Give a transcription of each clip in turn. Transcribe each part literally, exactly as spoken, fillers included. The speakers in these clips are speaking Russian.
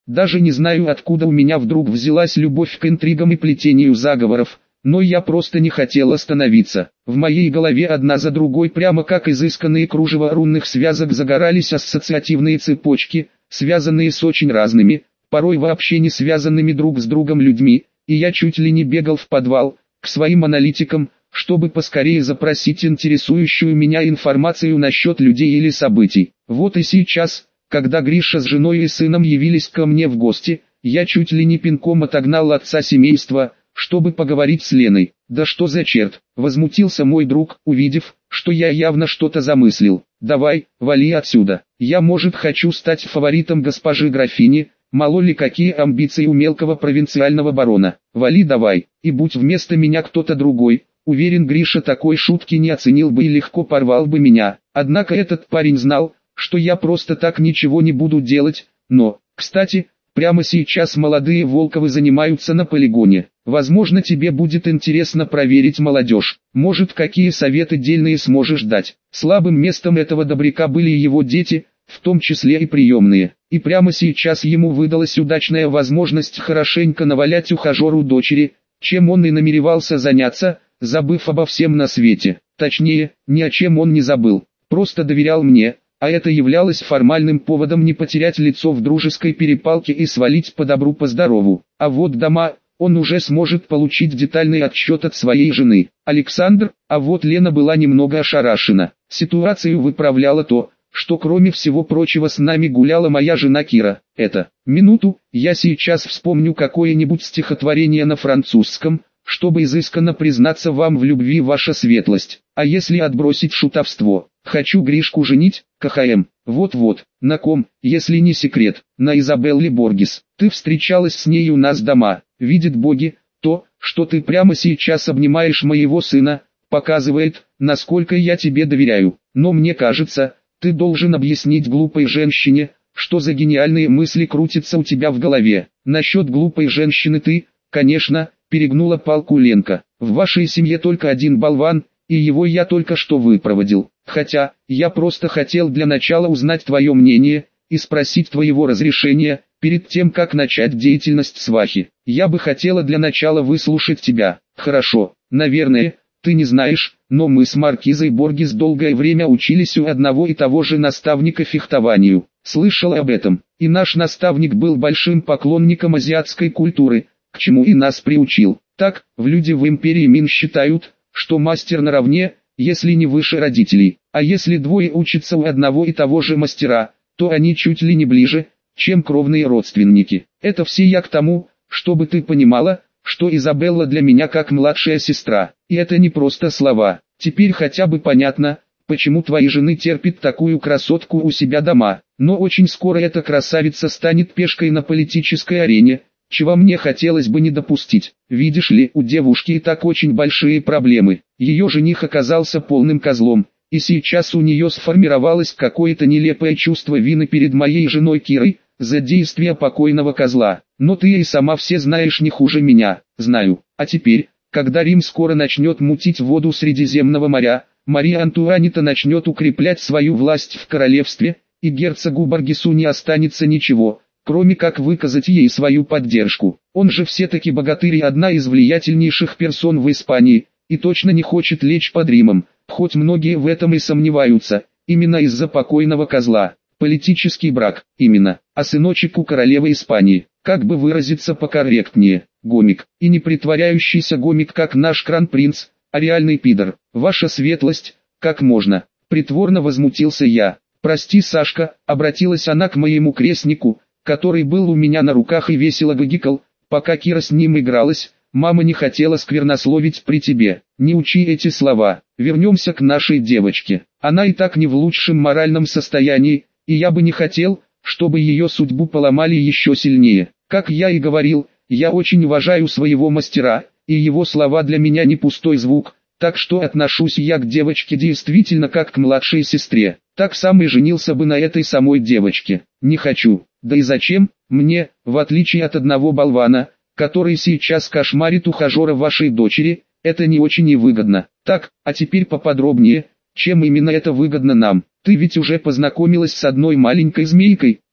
Даже не знаю, откуда у меня вдруг взялась любовь к интригам и плетению заговоров, но я просто не хотел остановиться. В моей голове одна за другой, прямо как изысканные кружева рунных связок, загорались ассоциативные цепочки, связанные с очень разными, порой вообще не связанными друг с другом людьми, и я чуть ли не бегал в подвал, к своим аналитикам, чтобы поскорее запросить интересующую меня информацию насчет людей или событий. Вот и сейчас, когда Гриша с женой и сыном явились ко мне в гости, я чуть ли не пинком отогнал отца семейства, чтобы поговорить с Леной. «Да что за черт!» — возмутился мой друг, увидев, что я явно что-то замыслил. «Давай, вали отсюда. Я, может, хочу стать фаворитом госпожи графини, мало ли какие амбиции у мелкого провинциального барона. Вали давай, и будь вместо меня кто-то другой». Уверен, Гриша такой шутки не оценил бы и легко порвал бы меня. Однако этот парень знал, что я просто так ничего не буду делать, но, кстати, прямо сейчас молодые Волковы занимаются на полигоне. Возможно, тебе будет интересно проверить молодежь. Может, какие советы дельные сможешь дать. Слабым местом этого добряка были его дети, в том числе и приемные. И прямо сейчас ему выдалась удачная возможность хорошенько навалять ухажеру дочери, чем он и намеревался заняться, забыв обо всем на свете. Точнее, ни о чем он не забыл, просто доверял мне, а это являлось формальным поводом не потерять лицо в дружеской перепалке и свалить по добру по здорову. А вот дома, он уже сможет получить детальный отчет от своей жены. Александр, а вот Лена была немного ошарашена. Ситуацию выправляло то, что кроме всего прочего с нами гуляла моя жена Кира. Это, минуту, я сейчас вспомню какое-нибудь стихотворение на французском, чтобы изысканно признаться вам в любви, ваша светлость. А если отбросить шутовство, хочу Гришку женить, КХМ, вот-вот, на ком, если не секрет, на Изабелле Боргес. Ты встречалась с ней у нас дома, видит боги, то, что ты прямо сейчас обнимаешь моего сына, показывает, насколько я тебе доверяю. Но мне кажется, ты должен объяснить глупой женщине, что за гениальные мысли крутятся у тебя в голове. Насчет глупой женщины ты, конечно, перегнула палку Ленка. В вашей семье только один болван, и его я только что выпроводил. Хотя, я просто хотел для начала узнать твое мнение, и спросить твоего разрешения, перед тем как начать деятельность свахи. Я бы хотела для начала выслушать тебя. Хорошо, наверное, ты не знаешь, но мы с маркизой Боргес долгое время учились у одного и того же наставника фехтованию. Слышал об этом, и наш наставник был большим поклонником азиатской культуры, к чему и нас приучил. Так, в люди в империи Мин считают, что мастер наравне, если не выше родителей. А если двое учатся у одного и того же мастера, то они чуть ли не ближе, чем кровные родственники. Это все я к тому, чтобы ты понимала, что Изабелла для меня как младшая сестра. И это не просто слова. Теперь хотя бы понятно, почему твои жены терпят такую красотку у себя дома. Но очень скоро эта красавица станет пешкой на политической арене, чего мне хотелось бы не допустить. Видишь ли, у девушки и так очень большие проблемы. Ее жених оказался полным козлом, и сейчас у нее сформировалось какое-то нелепое чувство вины перед моей женой Кирой, за действия покойного козла. Но ты и сама все знаешь не хуже меня. Знаю. А теперь, когда Рим скоро начнет мутить воду Средиземного моря, Мария Антуанита начнет укреплять свою власть в королевстве, и герцогу Боргесу не останется ничего, кроме как выказать ей свою поддержку. Он же все-таки богатырь и одна из влиятельнейших персон в Испании, и точно не хочет лечь под Римом, хоть многие в этом и сомневаются, именно из-за покойного козла. Политический брак, именно, а сыночек у королевы Испании, как бы выразиться покорректнее, гомик, и не притворяющийся гомик, как наш кран-принц, а реальный пидор. Ваша светлость, как можно, притворно возмутился я. Прости, Сашка, обратилась она к моему крестнику, который был у меня на руках и весело гыгикал, пока Кира с ним игралась. Мама не хотела сквернословить при тебе. Не учи эти слова. Вернемся к нашей девочке. Она и так не в лучшем моральном состоянии, и я бы не хотел, чтобы ее судьбу поломали еще сильнее. Как я и говорил, я очень уважаю своего мастера, и его слова для меня не пустой звук, так что отношусь я к девочке действительно как к младшей сестре. Так сам и женился бы на этой самой девочке. Не хочу. Да и зачем, мне, в отличие от одного болвана, который сейчас кошмарит ухажера вашей дочери, это не очень и выгодно. Так, а теперь поподробнее, чем именно это выгодно нам. Ты ведь уже познакомилась с одной маленькой змейкой? Да,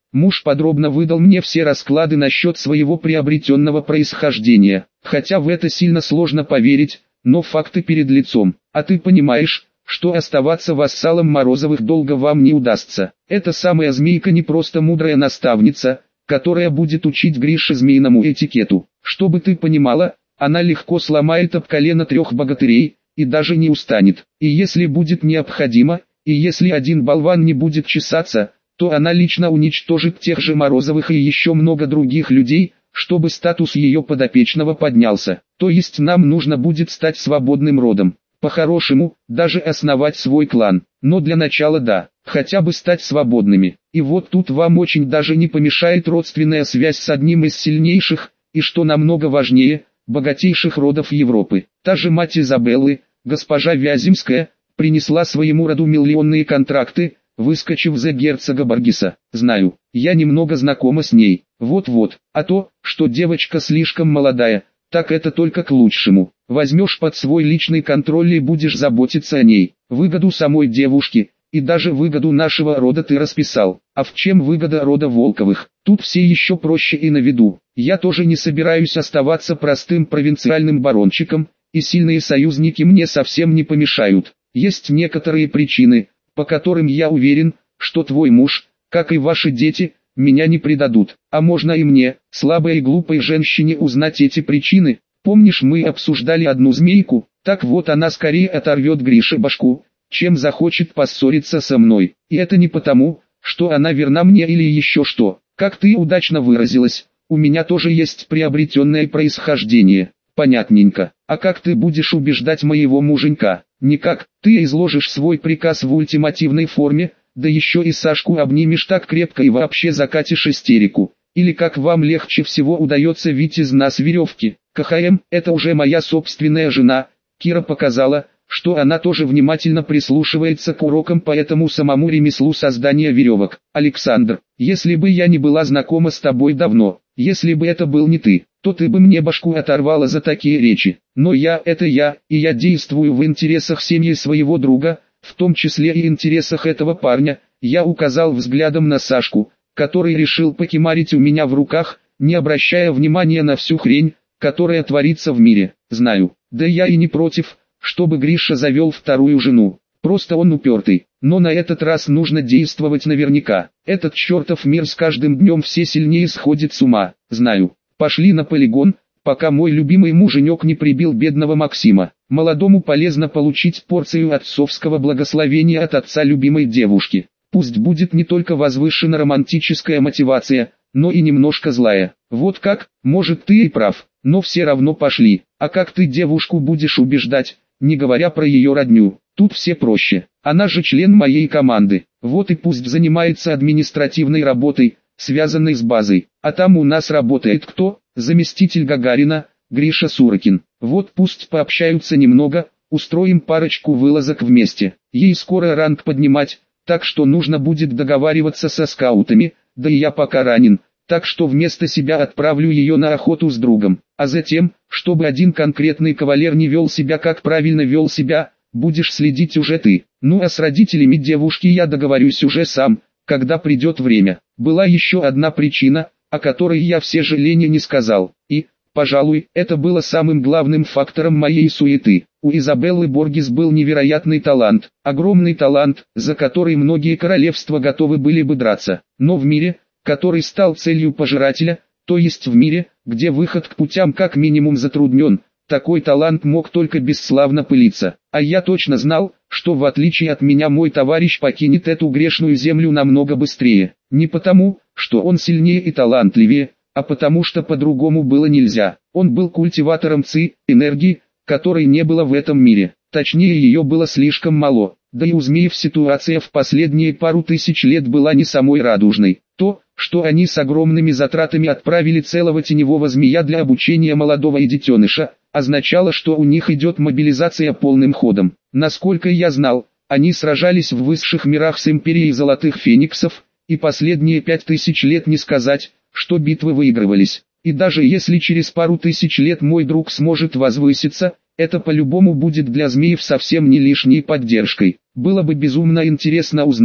Муж подробно выдал мне все расклады насчет своего приобретенного происхождения, хотя в это сильно сложно поверить, но факты перед лицом. А ты понимаешь, что оставаться вассалом Морозовых долго вам не удастся. Эта самая змейка не просто мудрая наставница, которая будет учить Грише змеиному этикету. Чтобы ты понимала, она легко сломает об колено трех богатырей, и даже не устанет. И если будет необходимо, и если один болван не будет чесаться, то она лично уничтожит тех же Морозовых и еще много других людей, чтобы статус ее подопечного поднялся. То есть нам нужно будет стать свободным родом. По-хорошему, даже основать свой клан. Но для начала да, хотя бы стать свободными. И вот тут вам очень даже не помешает родственная связь с одним из сильнейших, и что намного важнее, богатейших родов Европы. Та же мать Изабеллы, госпожа Вяземская, принесла своему роду миллионные контракты, выскочив за герцога Боргеса. Знаю, я немного знакома с ней. Вот-вот, а то, что девочка слишком молодая, так это только к лучшему. Возьмешь под свой личный контроль и будешь заботиться о ней. Выгоду самой девушки, и даже выгоду нашего рода ты расписал. А в чем выгода рода Волковых? Тут все еще проще и на виду. Я тоже не собираюсь оставаться простым провинциальным барончиком, и сильные союзники мне совсем не помешают. Есть некоторые причины, по которым я уверен, что твой муж, как и ваши дети, меня не предадут. А можно и мне, слабой и глупой женщине, узнать эти причины? Помнишь, мы обсуждали одну змейку? Так вот, она скорее оторвет Грише башку, чем захочет поссориться со мной. И это не потому, что она верна мне или еще что. Как ты удачно выразилась, у меня тоже есть приобретенное происхождение. Понятненько. А как ты будешь убеждать моего муженька? Никак. Ты изложишь свой приказ в ультимативной форме, да еще и Сашку обнимешь так крепко и вообще закатишь истерику. Или как вам легче всего удается вить из нас веревки? КХМ, это уже моя собственная жена. Кира показала, что она тоже внимательно прислушивается к урокам по этому самому ремеслу создания веревок. Александр, если бы я не была знакома с тобой давно, если бы это был не ты, то ты бы мне башку оторвала за такие речи. Но я — это я, и я действую в интересах семьи своего друга, в том числе и интересах этого парня. Я указал взглядом на Сашку, который решил покемарить у меня в руках, не обращая внимания на всю хрень, которая творится в мире. Знаю, да я и не против, чтобы Гриша завел вторую жену. Просто он упертый. Но на этот раз нужно действовать наверняка. Этот чертов мир с каждым днем все сильнее сходит с ума. Знаю. Пошли на полигон, пока мой любимый муженек не прибил бедного Максима. Молодому полезно получить порцию отцовского благословения от отца любимой девушки. Пусть будет не только возвышена романтическая мотивация, но и немножко злая. Вот как, может, ты и прав, но все равно пошли. А как ты девушку будешь убеждать, не говоря про ее родню? Тут все проще. Она же член моей команды. Вот и пусть занимается административной работой, связанной с базой. А там у нас работает кто? Заместитель Гагарина, Гриша Сурокин. Вот пусть пообщаются немного, устроим парочку вылазок вместе. Ей скоро ранг поднимать, так что нужно будет договариваться со скаутами, да и я пока ранен, так что вместо себя отправлю ее на охоту с другом. А затем, чтобы один конкретный кавалер не вел себя как правильно вел себя, будешь следить уже ты. Ну а с родителями девушки я договорюсь уже сам, когда придет время. Была еще одна причина, о которой я все жаления не сказал, и, пожалуй, это было самым главным фактором моей суеты. У Изабеллы Боргес был невероятный талант, огромный талант, за который многие королевства готовы были бы драться. Но в мире, который стал целью пожирателя, то есть в мире, где выход к путям как минимум затруднен, такой талант мог только бесславно пылиться. А я точно знал, что в отличие от меня мой товарищ покинет эту грешную землю намного быстрее. Не потому, что он сильнее и талантливее, а потому что по-другому было нельзя. Он был культиватором ци, энергии, которой не было в этом мире. Точнее, ее было слишком мало. Да и у змеев ситуация в последние пару тысяч лет была не самой радужной. То, что они с огромными затратами отправили целого теневого змея для обучения молодого и детеныша, означало, что у них идет мобилизация полным ходом. Насколько я знал, они сражались в высших мирах с Империей Золотых Фениксов, и последние пять тысяч лет не сказать, что битвы выигрывались. И даже если через пару тысяч лет мой друг сможет возвыситься, это по-любому будет для змеев совсем не лишней поддержкой. Было бы безумно интересно узнать,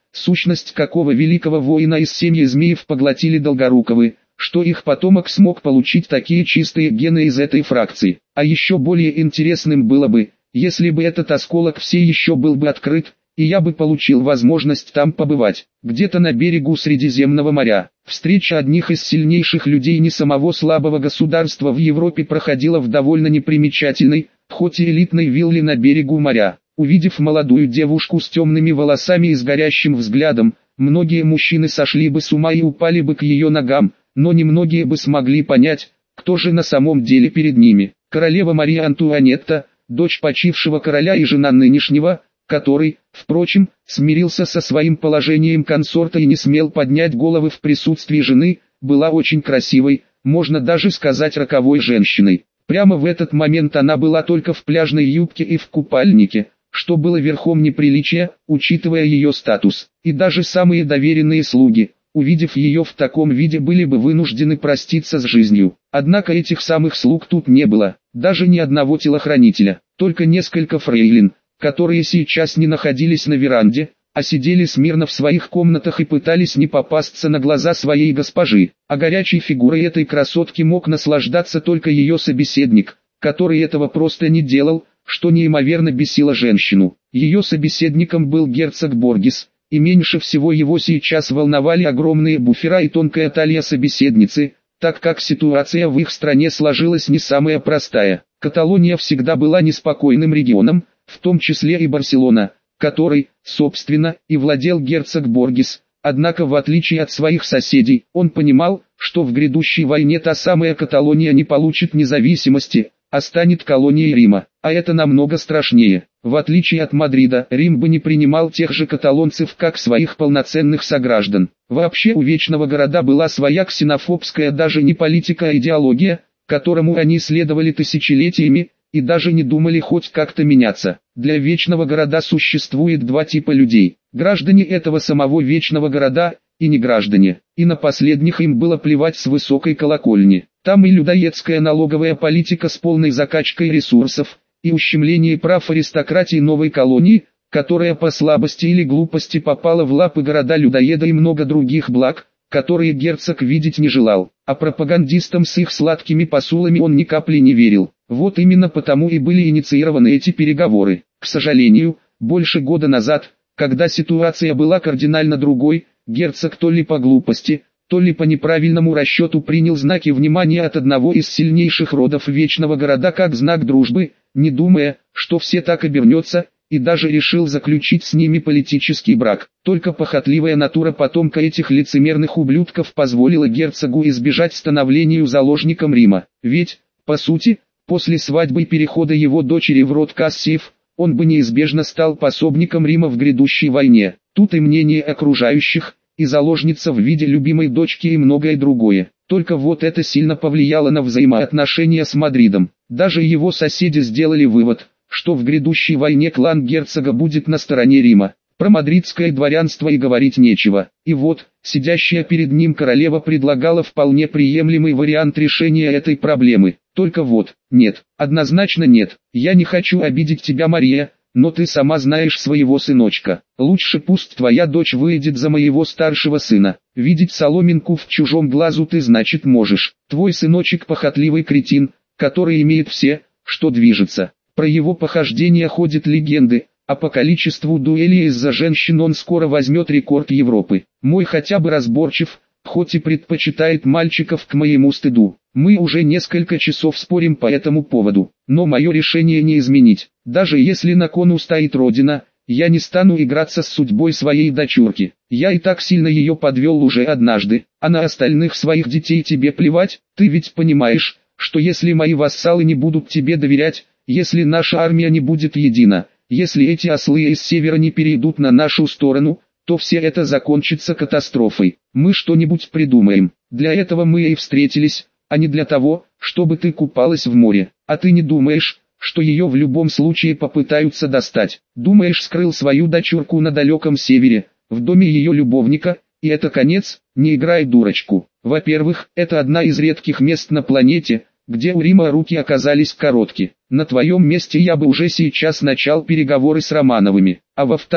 сущность какого великого воина из семьи змеев поглотили Долгоруковы, что их потомок смог получить такие чистые гены из этой фракции. А еще более интересным было бы, если бы этот осколок все еще был бы открыт, и я бы получил возможность там побывать, где-то на берегу Средиземного моря. Встреча одних из сильнейших людей не самого слабого государства в Европе проходила в довольно непримечательной, хоть и элитной вилле на берегу моря. Увидев молодую девушку с темными волосами и с горящим взглядом, многие мужчины сошли бы с ума и упали бы к ее ногам, но немногие бы смогли понять, кто же на самом деле перед ними. Королева Мария Антуанетта, дочь почившего короля и жена нынешнего, который, впрочем, смирился со своим положением консорта и не смел поднять головы в присутствии жены, была очень красивой, можно даже сказать роковой женщиной. Прямо в этот момент она была только в пляжной юбке и в купальнике, что было верхом неприличия, учитывая ее статус. И даже самые доверенные слуги, увидев ее в таком виде, были бы вынуждены проститься с жизнью. Однако этих самых слуг тут не было, даже ни одного телохранителя, только несколько фрейлин, которые сейчас не находились на веранде, а сидели смирно в своих комнатах и пытались не попасться на глаза своей госпожи. А горячей фигурой этой красотки мог наслаждаться только ее собеседник, который этого просто не делал, что неимоверно бесило женщину. Ее собеседником был герцог Боргес, и меньше всего его сейчас волновали огромные буфера и тонкая талия собеседницы, так как ситуация в их стране сложилась не самая простая. Каталония всегда была неспокойным регионом, в том числе и Барселона, которой, собственно, и владел герцог Боргес. Однако в отличие от своих соседей, он понимал, что в грядущей войне та самая Каталония не получит независимости, а станет колонией Рима. А это намного страшнее. В отличие от Мадрида, Рим бы не принимал тех же каталонцев как своих полноценных сограждан. Вообще у Вечного Города была своя ксенофобская даже не политика, а идеология, которому они следовали тысячелетиями, и даже не думали хоть как-то меняться. Для Вечного Города существует два типа людей: граждане этого самого Вечного Города и неграждане, и на последних им было плевать с высокой колокольни. Там и людоедская налоговая политика с полной закачкой ресурсов, и ущемление прав аристократии новой колонии, которая по слабости или глупости попала в лапы города-людоеда, и много других благ, которые герцог видеть не желал. А пропагандистам с их сладкими посулами он ни капли не верил. Вот именно потому и были инициированы эти переговоры. К сожалению, больше года назад, когда ситуация была кардинально другой, герцог то ли по глупости, то ли по неправильному расчету принял знаки внимания от одного из сильнейших родов Вечного Города как знак дружбы, не думая, что все так обернется, и даже решил заключить с ними политический брак. Только похотливая натура потомка этих лицемерных ублюдков позволила герцогу избежать становлению заложником Рима. Ведь, по сути, после свадьбы и перехода его дочери в род Кассиев, он бы неизбежно стал пособником Рима в грядущей войне. Тут и мнение окружающих, и заложница в виде любимой дочки, и многое другое. Только вот это сильно повлияло на взаимоотношения с Мадридом. Даже его соседи сделали вывод, что в грядущей войне клан герцога будет на стороне Рима. Про мадридское дворянство и говорить нечего. И вот, сидящая перед ним королева предлагала вполне приемлемый вариант решения этой проблемы. Только вот, нет, однозначно нет. Я не хочу обидеть тебя, Мария, но ты сама знаешь своего сыночка. Лучше пусть твоя дочь выйдет за моего старшего сына. Видеть соломинку в чужом глазу ты, значит, можешь. Твой сыночек похотливый кретин, который имеет все, что движется. Про его похождения ходят легенды, а по количеству дуэлей из-за женщин он скоро возьмет рекорд Европы. Мой хотя бы разборчив, хоть и предпочитает мальчиков к моему стыду. Мы уже несколько часов спорим по этому поводу, но мое решение не изменить. Даже если на кону стоит родина, я не стану играться с судьбой своей дочурки. Я и так сильно ее подвел уже однажды, а на остальных своих детей тебе плевать. Ты ведь понимаешь, что если мои вассалы не будут тебе доверять, если наша армия не будет едина, если эти ослы из севера не перейдут на нашу сторону, то все это закончится катастрофой. Мы что-нибудь придумаем. Для этого мы и встретились, а не для того, чтобы ты купалась в море. А ты не думаешь, что ее в любом случае попытаются достать? Думаешь, скрыл свою дочурку на далеком севере, в доме ее любовника, и это конец? Не играй дурочку. Во-первых, это одна из редких мест на планете, где у Рима руки оказались коротки. На твоем месте я бы уже сейчас начал переговоры с Романовыми. А во-вторых,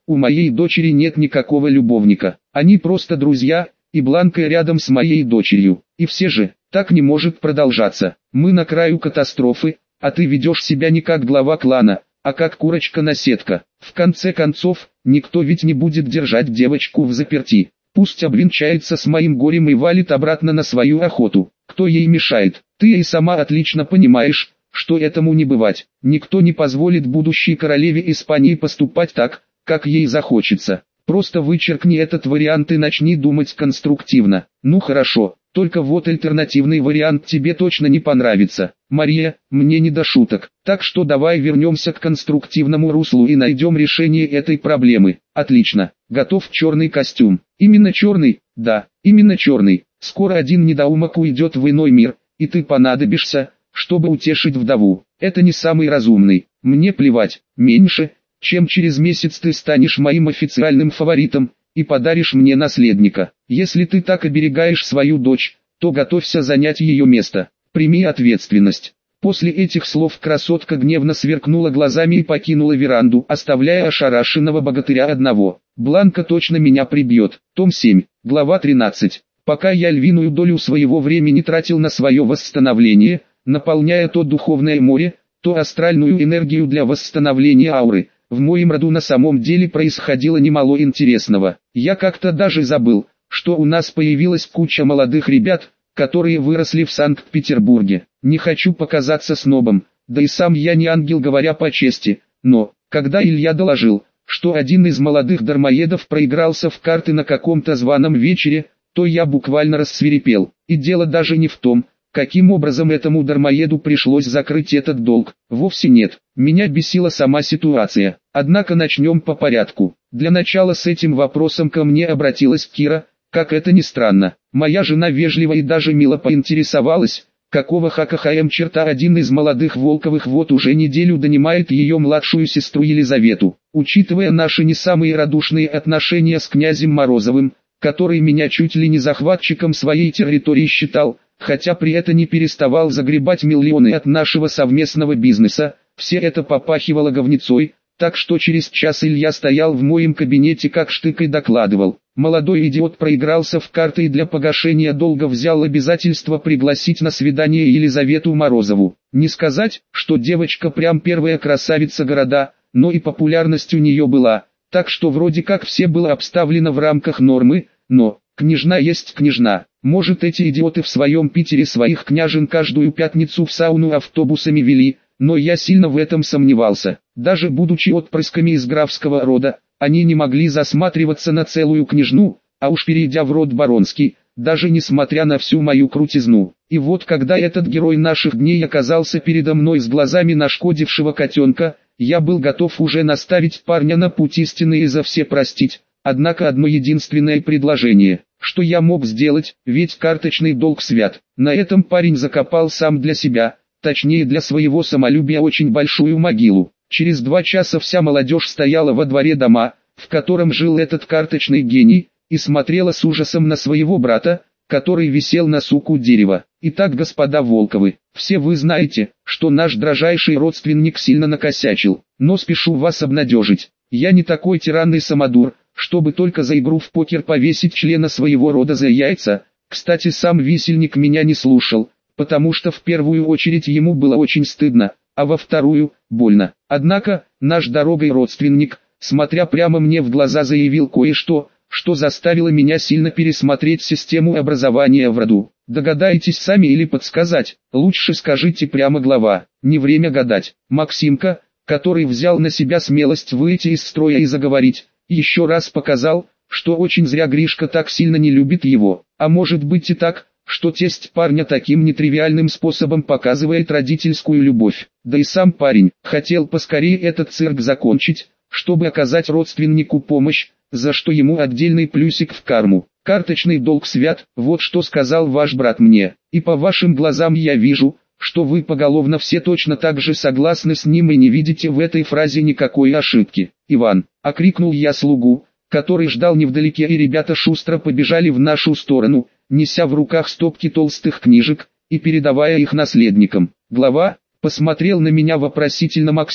у моей дочери нет никакого любовника. Они просто друзья, и Бланка рядом с моей дочерью. И все же, так не может продолжаться. Мы на краю катастрофы, а ты ведешь себя не как глава клана, а как курочка-наседка. В конце концов, никто ведь не будет держать девочку взаперти. Пусть обвенчается с моим горем и валит обратно на свою охоту. Кто ей мешает? Ты и сама отлично понимаешь, что этому не бывать. Никто не позволит будущей королеве Испании поступать так, как ей захочется. Просто вычеркни этот вариант и начни думать конструктивно. Ну хорошо, только вот альтернативный вариант тебе точно не понравится. Мария, мне не до шуток. Так что давай вернемся к конструктивному руслу и найдем решение этой проблемы. Отлично. Готов черный костюм. Именно черный? Да, именно черный. Скоро один недоумок уйдет в иной мир, и ты понадобишься, чтобы утешить вдову. Это не самый разумный. Мне плевать. Меньше, чем через месяц ты станешь моим официальным фаворитом и подаришь мне наследника. Если ты так оберегаешь свою дочь, то готовься занять ее место. Прими ответственность. После этих слов красотка гневно сверкнула глазами и покинула веранду, оставляя ошарашенного богатыря одного. Бланка точно меня прибьет. Том семь, глава тринадцать. Пока я львиную долю своего времени тратил на свое восстановление, наполняя то духовное море, то астральную энергию для восстановления ауры, в моем роду на самом деле происходило немало интересного. Я как-то даже забыл, что у нас появилась куча молодых ребят, которые выросли в Санкт-Петербурге. Не хочу показаться снобом, да и сам я не ангел, говоря по чести, но, когда Илья доложил, что один из молодых дармоедов проигрался в карты на каком-то званом вечере, то я буквально рассвирепел. И дело даже не в том, каким образом этому дармоеду пришлось закрыть этот долг. Вовсе нет, меня бесила сама ситуация. Однако начнем по порядку. Для начала с этим вопросом ко мне обратилась Кира, как это ни странно. Моя жена вежливо и даже мило поинтересовалась, какого ха-ха-ха-м черта один из молодых Волковых вот уже неделю донимает ее младшую сестру Елизавету. Учитывая наши не самые радушные отношения с князем Морозовым, который меня чуть ли не захватчиком своей территории считал, хотя при этом не переставал загребать миллионы от нашего совместного бизнеса, все это попахивало говнецой, так что через час Илья стоял в моем кабинете как штык и докладывал. Молодой идиот проигрался в карты и для погашения долга взял обязательство пригласить на свидание Елизавету Морозову. Не сказать, что девочка прям первая красавица города, но и популярность у нее была, так что вроде как все было обставлено в рамках нормы, но, княжна есть княжна. Может, эти идиоты в своем Питере своих княжен каждую пятницу в сауну автобусами вели, но я сильно в этом сомневался. Даже будучи отпрысками из графского рода, они не могли засматриваться на целую княжну, а уж перейдя в род баронский, даже несмотря на всю мою крутизну. И вот когда этот герой наших дней оказался передо мной с глазами нашкодившего котенка, я был готов уже наставить парня на путь истины и за все простить. Однако одно единственное предложение, что я мог сделать, ведь карточный долг свят. На этом парень закопал сам для себя, точнее для своего самолюбия, очень большую могилу. Через два часа вся молодежь стояла во дворе дома, в котором жил этот карточный гений, и смотрела с ужасом на своего брата, который висел на суку дерева. Итак, господа Волковы, все вы знаете, что наш дрожайший родственник сильно накосячил, но спешу вас обнадежить. Я не такой тиран и самодур, чтобы только за игру в покер повесить члена своего рода за яйца. Кстати, сам висельник меня не слушал, потому что в первую очередь ему было очень стыдно, а во вторую – больно. Однако, наш дорогой родственник, смотря прямо мне в глаза, заявил кое-что, что заставило меня сильно пересмотреть систему образования в роду. Догадаетесь сами или подсказать? Лучше скажите прямо, глава, не время гадать. Максимка, который взял на себя смелость выйти из строя и заговорить, еще раз показал, что очень зря Гришка так сильно не любит его. А может быть и так, что тесть парня таким нетривиальным способом показывает родительскую любовь. Да и сам парень хотел поскорее этот цирк закончить, чтобы оказать родственнику помощь, за что ему отдельный плюсик в карму. Карточный долг свят, вот что сказал ваш брат мне. И по вашим глазам я вижу, что вы поголовно все точно так же согласны с ним и не видите в этой фразе никакой ошибки. Иван, окрикнул я слугу, который ждал невдалеке, и ребята шустро побежали в нашу сторону, неся в руках стопки толстых книжек и передавая их наследникам. Глава, посмотрел на меня вопросительно Максим,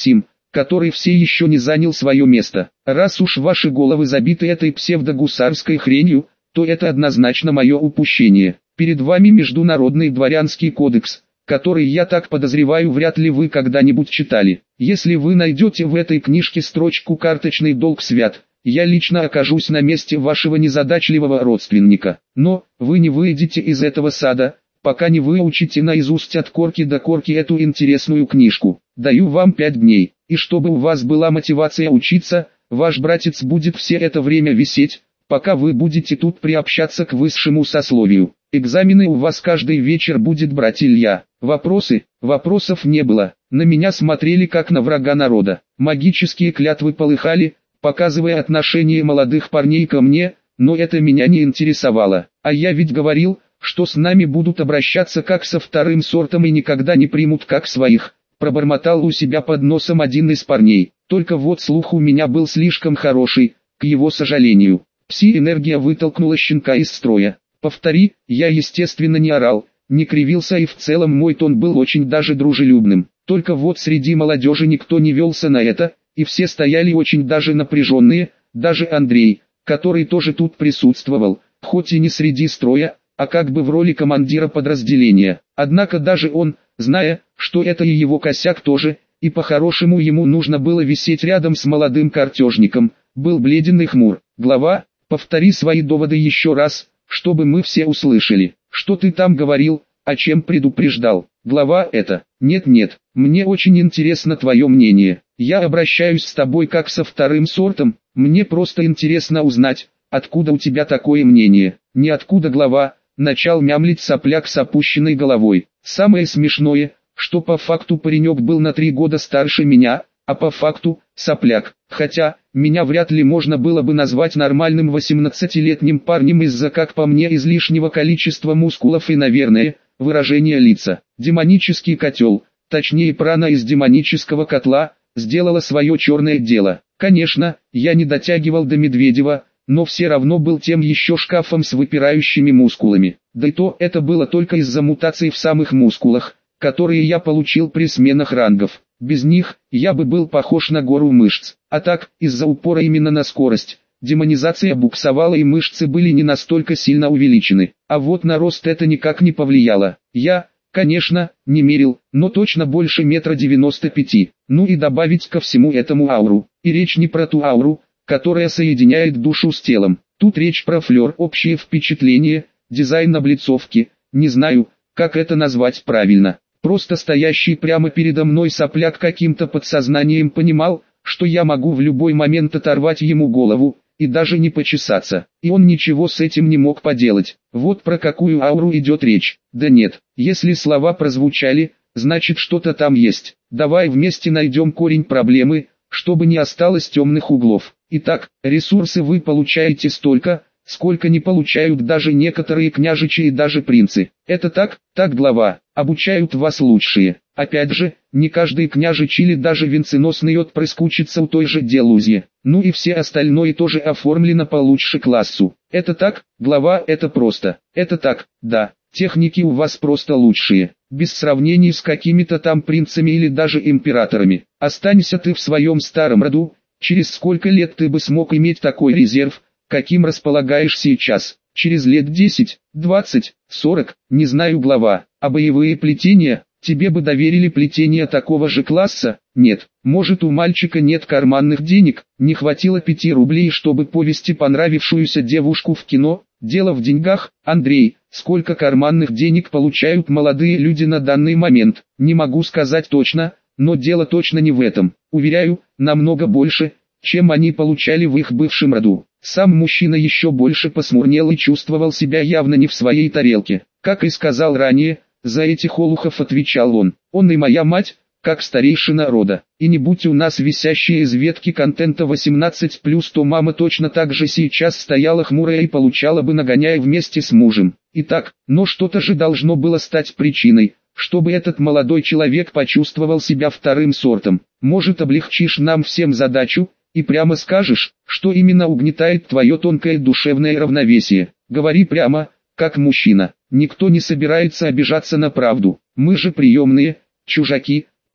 который все еще не занял свое место. Раз уж ваши головы забиты этой псевдогусарской хренью, то это однозначно мое упущение. Перед вами Международный дворянский кодекс, который, я так подозреваю, вряд ли вы когда-нибудь читали. Если вы найдете в этой книжке строчку «Карточный долг свят», я лично окажусь на месте вашего незадачливого родственника. Но вы не выйдете из этого сада, пока не выучите наизусть от корки до корки эту интересную книжку. Даю вам пять дней, и чтобы у вас была мотивация учиться, ваш братец будет все это время висеть, пока вы будете тут приобщаться к высшему сословию. Экзамены у вас каждый вечер будет брать Илья. Вопросы? Вопросов не было. На меня смотрели как на врага народа. Магические клятвы полыхали, показывая отношение молодых парней ко мне, но это меня не интересовало. А я ведь говорил, что с нами будут обращаться как со вторым сортом и никогда не примут как своих. Пробормотал у себя под носом один из парней. Только вот слух у меня был слишком хороший, к его сожалению. Пси-энергия вытолкнула щенка из строя. Повтори, я естественно не орал, не кривился, и в целом мой тон был очень даже дружелюбным. Только вот среди молодежи никто не велся на это, и все стояли очень даже напряженные, даже Андрей, который тоже тут присутствовал, хоть и не среди строя, а как бы в роли командира подразделения. Однако даже он, зная, что это и его косяк тоже, и по-хорошему ему нужно было висеть рядом с молодым картежником, был бледен и хмур. Глава, повтори свои доводы еще раз, чтобы мы все услышали. Что ты там говорил, о чем предупреждал? Глава это. Нет-нет, мне очень интересно твое мнение. Я обращаюсь с тобой как со вторым сортом, мне просто интересно узнать, откуда у тебя такое мнение. Ниоткуда, глава, начал мямлить сопляк с опущенной головой. Самое смешное, что по факту паренек был на три года старше меня, а по факту сопляк. Хотя, меня вряд ли можно было бы назвать нормальным восемнадцатилетним парнем из-за, как по мне, излишнего количества мускулов и, наверное, выражения лица. Демонический котел, точнее прана из демонического котла, сделала свое черное дело. Конечно, я не дотягивал до Медведева, но все равно был тем еще шкафом с выпирающими мускулами. Да и то это было только из-за мутаций в самых мускулах, которые я получил при сменах рангов. Без них, я бы был похож на гору мышц. А так, из-за упора именно на скорость, демонизация буксовала и мышцы были не настолько сильно увеличены. А вот на рост это никак не повлияло. Я, конечно, не мерил, но точно больше метра девяносто пяти. Ну и добавить ко всему этому ауру. И речь не про ту ауру, которая соединяет душу с телом. Тут речь про флер, общее впечатление, дизайн облицовки, не знаю, как это назвать правильно. Просто стоящий прямо передо мной сопляк каким-то подсознанием понимал, что я могу в любой момент оторвать ему голову, и даже не почесаться. И он ничего с этим не мог поделать. Вот про какую ауру идет речь. Да нет, если слова прозвучали, значит что-то там есть. Давай вместе найдем корень проблемы, чтобы не осталось темных углов. Итак, ресурсы вы получаете столько, сколько не получают даже некоторые княжичи и даже принцы. Это так, так, глава, обучают вас лучшие. Опять же, не каждый княжич или даже венценосный отпрыск учится у той же Делузье. Ну и все остальное тоже оформлено получше классу. Это так, глава, это просто. Это так, да, техники у вас просто лучшие. Без сравнений с какими-то там принцами или даже императорами. Останься ты в своем старом роду, через сколько лет ты бы смог иметь такой резерв, каким располагаешь сейчас? Через лет десять, двадцать, сорок, не знаю, глава. А боевые плетения, тебе бы доверили плетение такого же класса? Нет. Может, у мальчика нет карманных денег, не хватило пяти рублей, чтобы повезти понравившуюся девушку в кино? Дело в деньгах, Андрей. Сколько карманных денег получают молодые люди на данный момент? Не могу сказать точно, но дело точно не в этом. Уверяю, намного больше, чем они получали в их бывшем роду. Сам мужчина еще больше посмурнел и чувствовал себя явно не в своей тарелке. Как и сказал ранее, за этих олухов отвечал он. Он и моя мать, как старейшина рода. И не будь у нас висящие из ветки контента восемнадцать плюс, то мама точно так же сейчас стояла хмурая и получала бы нагоняя вместе с мужем. Итак, но что-то же должно было стать причиной, чтобы этот молодой человек почувствовал себя вторым сортом. Может, облегчишь нам всем задачу, и прямо скажешь, что именно угнетает твое тонкое душевное равновесие. Говори прямо, как мужчина. Никто не собирается обижаться на правду. Мы же приемные, чужаки,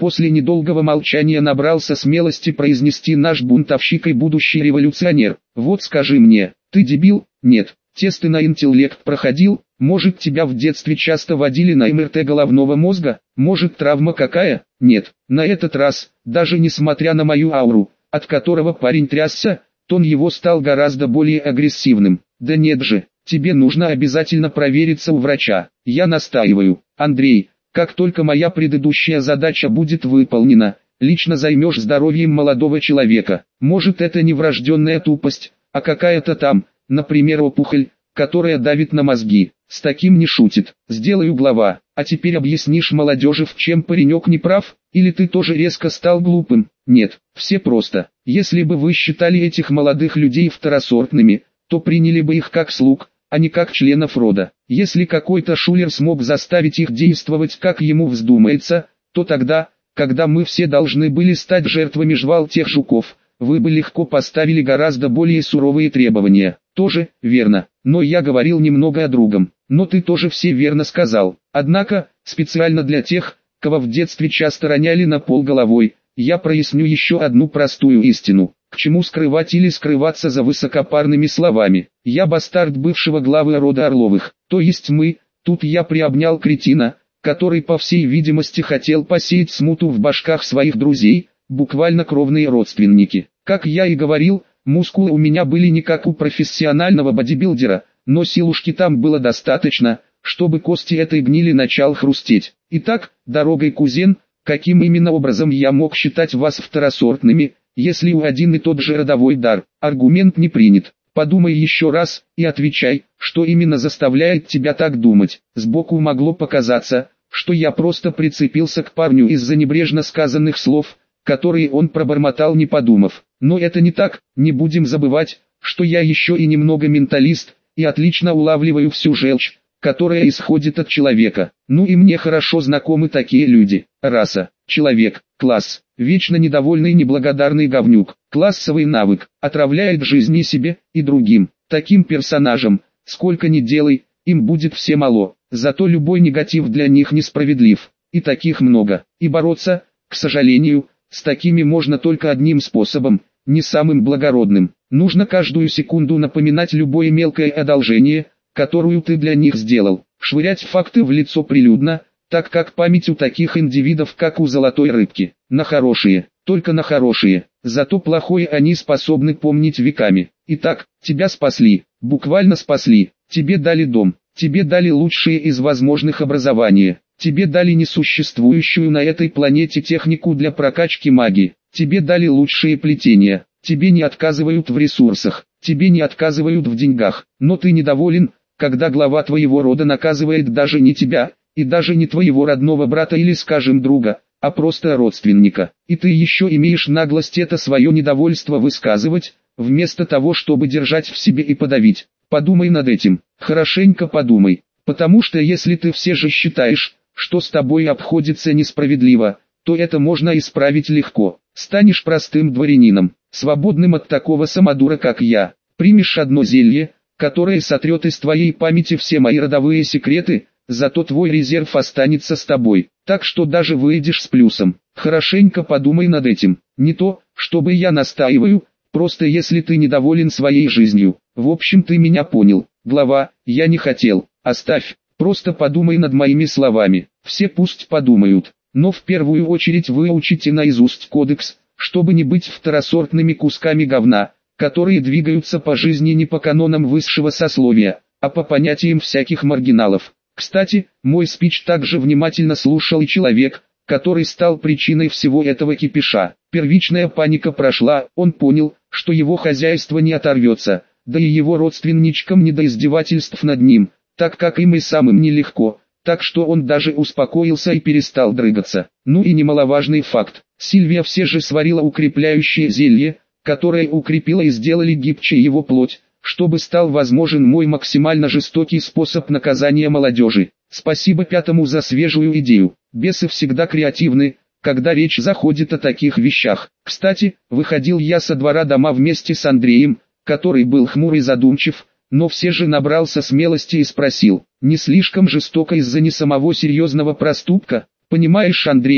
После недолгого молчания набрался смелости произнести наш бунтовщик и будущий революционер. Вот скажи мне, ты дебил? Нет. Тесты на интеллект проходил? Может, тебя в детстве часто водили на эм эр тэ головного мозга? Может, травма какая? Нет. На этот раз, даже несмотря на мою ауру, от которого парень трясся, тон его стал гораздо более агрессивным. Да нет же, тебе нужно обязательно провериться у врача. Я настаиваю. Андрей, как только моя предыдущая задача будет выполнена, лично займешь здоровьем молодого человека. Может, это не врожденная тупость, а какая-то там, например, опухоль, которая давит на мозги. С таким не шутит. Сделаю глава. А теперь объяснишь молодежи, в чем паренек не прав? Или ты тоже резко стал глупым? Нет, все просто. Если бы вы считали этих молодых людей второсортными, то приняли бы их как слуг, а не как членов рода. Если какой-то шулер смог заставить их действовать как ему вздумается, то тогда, когда мы все должны были стать жертвами жвал тех жуков, вы бы легко поставили гораздо более суровые требования. Тоже, верно, но я говорил немного о другом. Но ты тоже все верно сказал. Однако, специально для тех, кого в детстве часто роняли на пол головой, я проясню еще одну простую истину. К чему скрывать или скрываться за высокопарными словами? Я бастард бывшего главы рода Орловых, то есть мы. Тут я приобнял кретина, который по всей видимости хотел посеять смуту в башках своих друзей, буквально кровные родственники. Как я и говорил, мускулы у меня были не как у профессионального бодибилдера, но силушки там было достаточно, чтобы кости этой гнили начал хрустеть. Итак, дорогой кузен, каким именно образом я мог считать вас второсортными, если у один и тот же родовой дар? Аргумент не принят. Подумай еще раз, и отвечай, что именно заставляет тебя так думать. Сбоку могло показаться, что я просто прицепился к парню из-за небрежно сказанных слов, которые он пробормотал не подумав. Но это не так, не будем забывать, что я еще и немного менталист, и отлично улавливаю всю желчь, которая исходит от человека. Ну и мне хорошо знакомы такие люди. Раса, человек, класс, вечно недовольный неблагодарный говнюк, классовый навык, отравляет жизни себе и другим. Таким персонажам, сколько ни делай, им будет все мало, зато любой негатив для них несправедлив. И таких много. И бороться, к сожалению, с такими можно только одним способом, не самым благородным. Нужно каждую секунду напоминать любое мелкое одолжение, которую ты для них сделал, швырять факты в лицо прилюдно, так как память у таких индивидов, как у золотой рыбки, на хорошие, только на хорошие, зато плохое они способны помнить веками. Итак, тебя спасли, буквально спасли, тебе дали дом, тебе дали лучшее из возможных образования, тебе дали несуществующую на этой планете технику для прокачки магии, тебе дали лучшие плетения, тебе не отказывают в ресурсах, тебе не отказывают в деньгах, но ты недоволен, когда глава твоего рода наказывает даже не тебя, и даже не твоего родного брата или, скажем, друга, а просто родственника. И ты еще имеешь наглость это свое недовольство высказывать, вместо того, чтобы держать в себе и подавить. Подумай над этим, хорошенько подумай, потому что если ты все же считаешь, что с тобой обходится несправедливо, то это можно исправить легко. Станешь простым дворянином, свободным от такого самодура, как я. Примешь одно зелье, которое сотрет из твоей памяти все мои родовые секреты, зато твой резерв останется с тобой, так что даже выйдешь с плюсом. Хорошенько подумай над этим. Не то, чтобы я настаиваю, просто если ты недоволен своей жизнью. В общем, ты меня понял. Глава, я не хотел. Оставь, просто подумай над моими словами. Все пусть подумают, но в первую очередь выучите наизусть кодекс, чтобы не быть второсортными кусками говна, которые двигаются по жизни не по канонам высшего сословия, а по понятиям всяких маргиналов. Кстати, мой спич также внимательно слушал и человек, который стал причиной всего этого кипиша. Первичная паника прошла, он понял, что его хозяйство не оторвется, да и его родственничкам не до издевательств над ним, так как им и самым нелегко, так что он даже успокоился и перестал дрыгаться. Ну и немаловажный факт, Сильвия все же сварила укрепляющее зелье, которое укрепило и сделали гибче его плоть, чтобы стал возможен мой максимально жестокий способ наказания молодежи. Спасибо пятому за свежую идею. Бесы всегда креативны, когда речь заходит о таких вещах. Кстати, выходил я со двора дома вместе с Андреем, который был хмур и задумчив, но все же набрался смелости и спросил, не слишком жестоко из-за не самого серьезного проступка? Понимаешь, Андрей,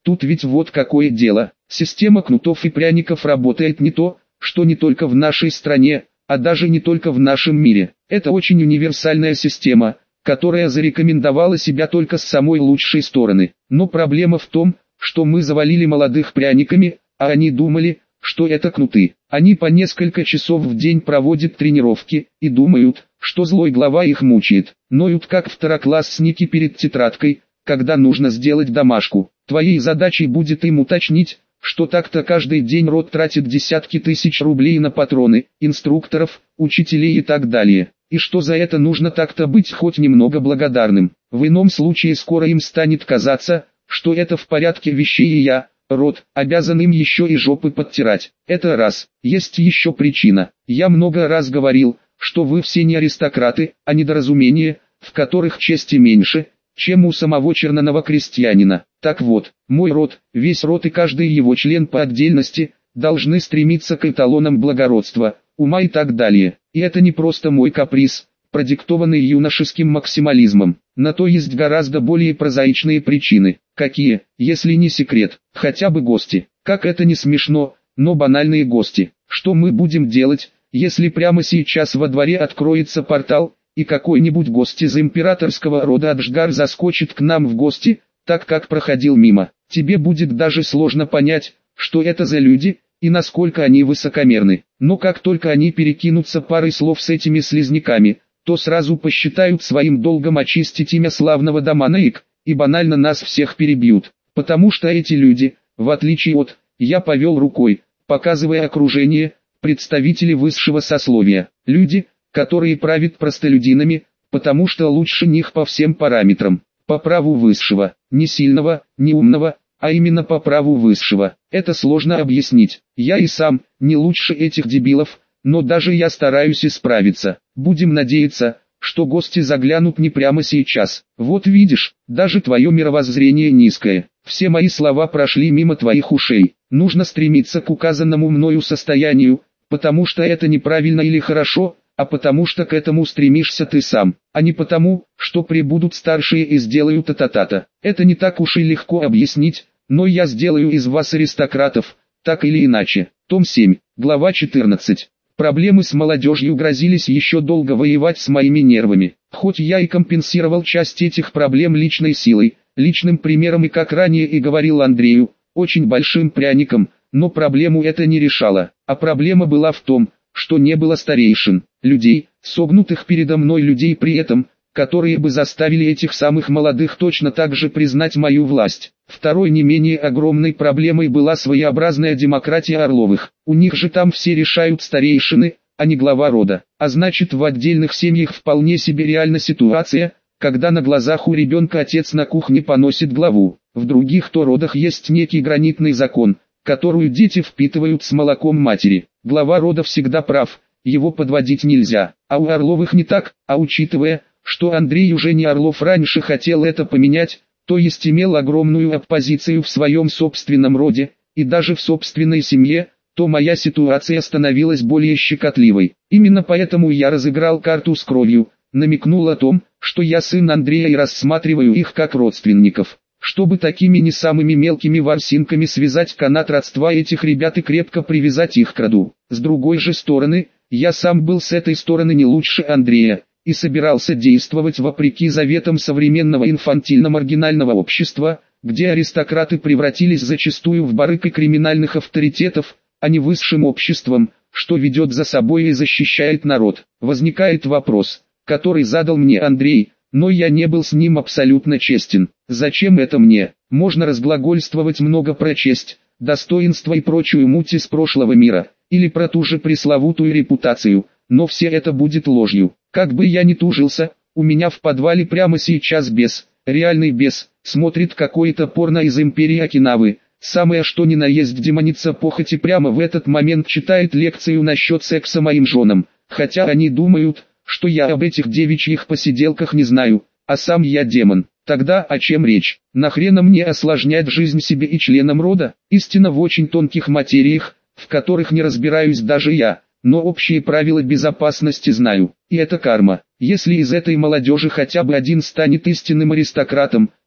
Тут ведь вот какое дело. Система кнутов и пряников работает не то, что не только в нашей стране, а даже не только в нашем мире. Это очень универсальная система, которая зарекомендовала себя только с самой лучшей стороны. Но проблема в том, что мы завалили молодых пряниками, а они думали, что это кнуты. Они по несколько часов в день проводят тренировки и думают, что злой глава их мучает. Ноют как второклассники перед тетрадкой, когда нужно сделать домашку. Твоей задачей будет им уточнить, что так-то каждый день род тратит десятки тысяч рублей на патроны, инструкторов, учителей и так далее. И что за это нужно так-то быть хоть немного благодарным. В ином случае скоро им станет казаться, что это в порядке вещей и я, род, обязан им еще и жопы подтирать. Это раз. Есть еще причина. Я много раз говорил, что вы все не аристократы, а недоразумения, в которых чести меньше, чем у самого чернного крестьянина. Так вот, мой род, весь род и каждый его член по отдельности, должны стремиться к эталонам благородства, ума и так далее. И это не просто мой каприз, продиктованный юношеским максимализмом. На то есть гораздо более прозаичные причины. Какие, если не секрет, хотя бы гости. Как это не смешно, но банальные гости. Что мы будем делать, если прямо сейчас во дворе откроется портал, и какой-нибудь гость из императорского рода Аджгар заскочит к нам в гости, так как проходил мимо? Тебе будет даже сложно понять, что это за люди, и насколько они высокомерны. Но как только они перекинутся парой слов с этими слизняками, то сразу посчитают своим долгом очистить имя славного дома Наик, и банально нас всех перебьют. Потому что эти люди, в отличие от, я повел рукой, показывая окружение, представители высшего сословия, люди, которые правят простолюдинами, потому что лучше них по всем параметрам, по праву высшего, не сильного, не умного, а именно по праву высшего. Это сложно объяснить, я и сам, не лучше этих дебилов, но даже я стараюсь исправиться. Будем надеяться, что гости заглянут не прямо сейчас. Вот видишь, даже твое мировоззрение низкое. Все мои слова прошли мимо твоих ушей. Нужно стремиться к указанному мною состоянию, потому что это неправильно или хорошо, а потому что к этому стремишься ты сам, а не потому, что прибудут старшие и сделают та-та-та. Это не так уж и легко объяснить, но я сделаю из вас аристократов, так или иначе. Том семь, глава четырнадцать. Проблемы с молодежью грозились еще долго воевать с моими нервами. Хоть я и компенсировал часть этих проблем личной силой, личным примером и, как ранее и говорил Андрею, очень большим пряником, но проблему это не решало. А проблема была в том, что не было старейшин, людей, согнутых передо мной людей при этом, которые бы заставили этих самых молодых точно так же признать мою власть. Второй не менее огромной проблемой была своеобразная демократия Орловых. У них же там все решают старейшины, а не глава рода. А значит, в отдельных семьях вполне себе реальна ситуация, когда на глазах у ребенка отец на кухне поносит главу. В других то родах есть некий гранитный закон, которую дети впитывают с молоком матери. Глава рода всегда прав, его подводить нельзя. А у Орловых не так, а учитывая, что Андрей уже не Орлов раньше хотел это поменять, то есть имел огромную оппозицию в своем собственном роде, и даже в собственной семье, то моя ситуация становилась более щекотливой. Именно поэтому я разыграл карту с кровью, намекнул о том, что я сын Андрея и рассматриваю их как родственников. Чтобы такими не самыми мелкими ворсинками связать канат родства этих ребят и крепко привязать их к роду. С другой же стороны, я сам был с этой стороны не лучше Андрея, и собирался действовать вопреки заветам современного инфантильно-маргинального общества, где аристократы превратились зачастую в барыг и криминальных авторитетов, а не высшим обществом, что ведет за собой и защищает народ. Возникает вопрос, который задал мне Андрей, но я не был с ним абсолютно честен. Зачем это мне? Можно разглагольствовать много про честь, достоинство и прочую муть из прошлого мира, или про ту же пресловутую репутацию, но все это будет ложью. Как бы я ни тужился, у меня в подвале прямо сейчас бес, реальный бес, смотрит какое-то порно из империи Окинавы. Самое что ни на есть демоница похоти прямо в этот момент читает лекцию насчет секса моим женам, хотя они думают, что я об этих девичьих посиделках не знаю, а сам я демон. Тогда о чем речь? Нахрена мне осложнять жизнь себе и членам рода? Истина в очень тонких материях, в которых не разбираюсь даже я, но общие правила безопасности знаю. И это карма. Если из этой молодежи хотя бы один станет истинным аристократом,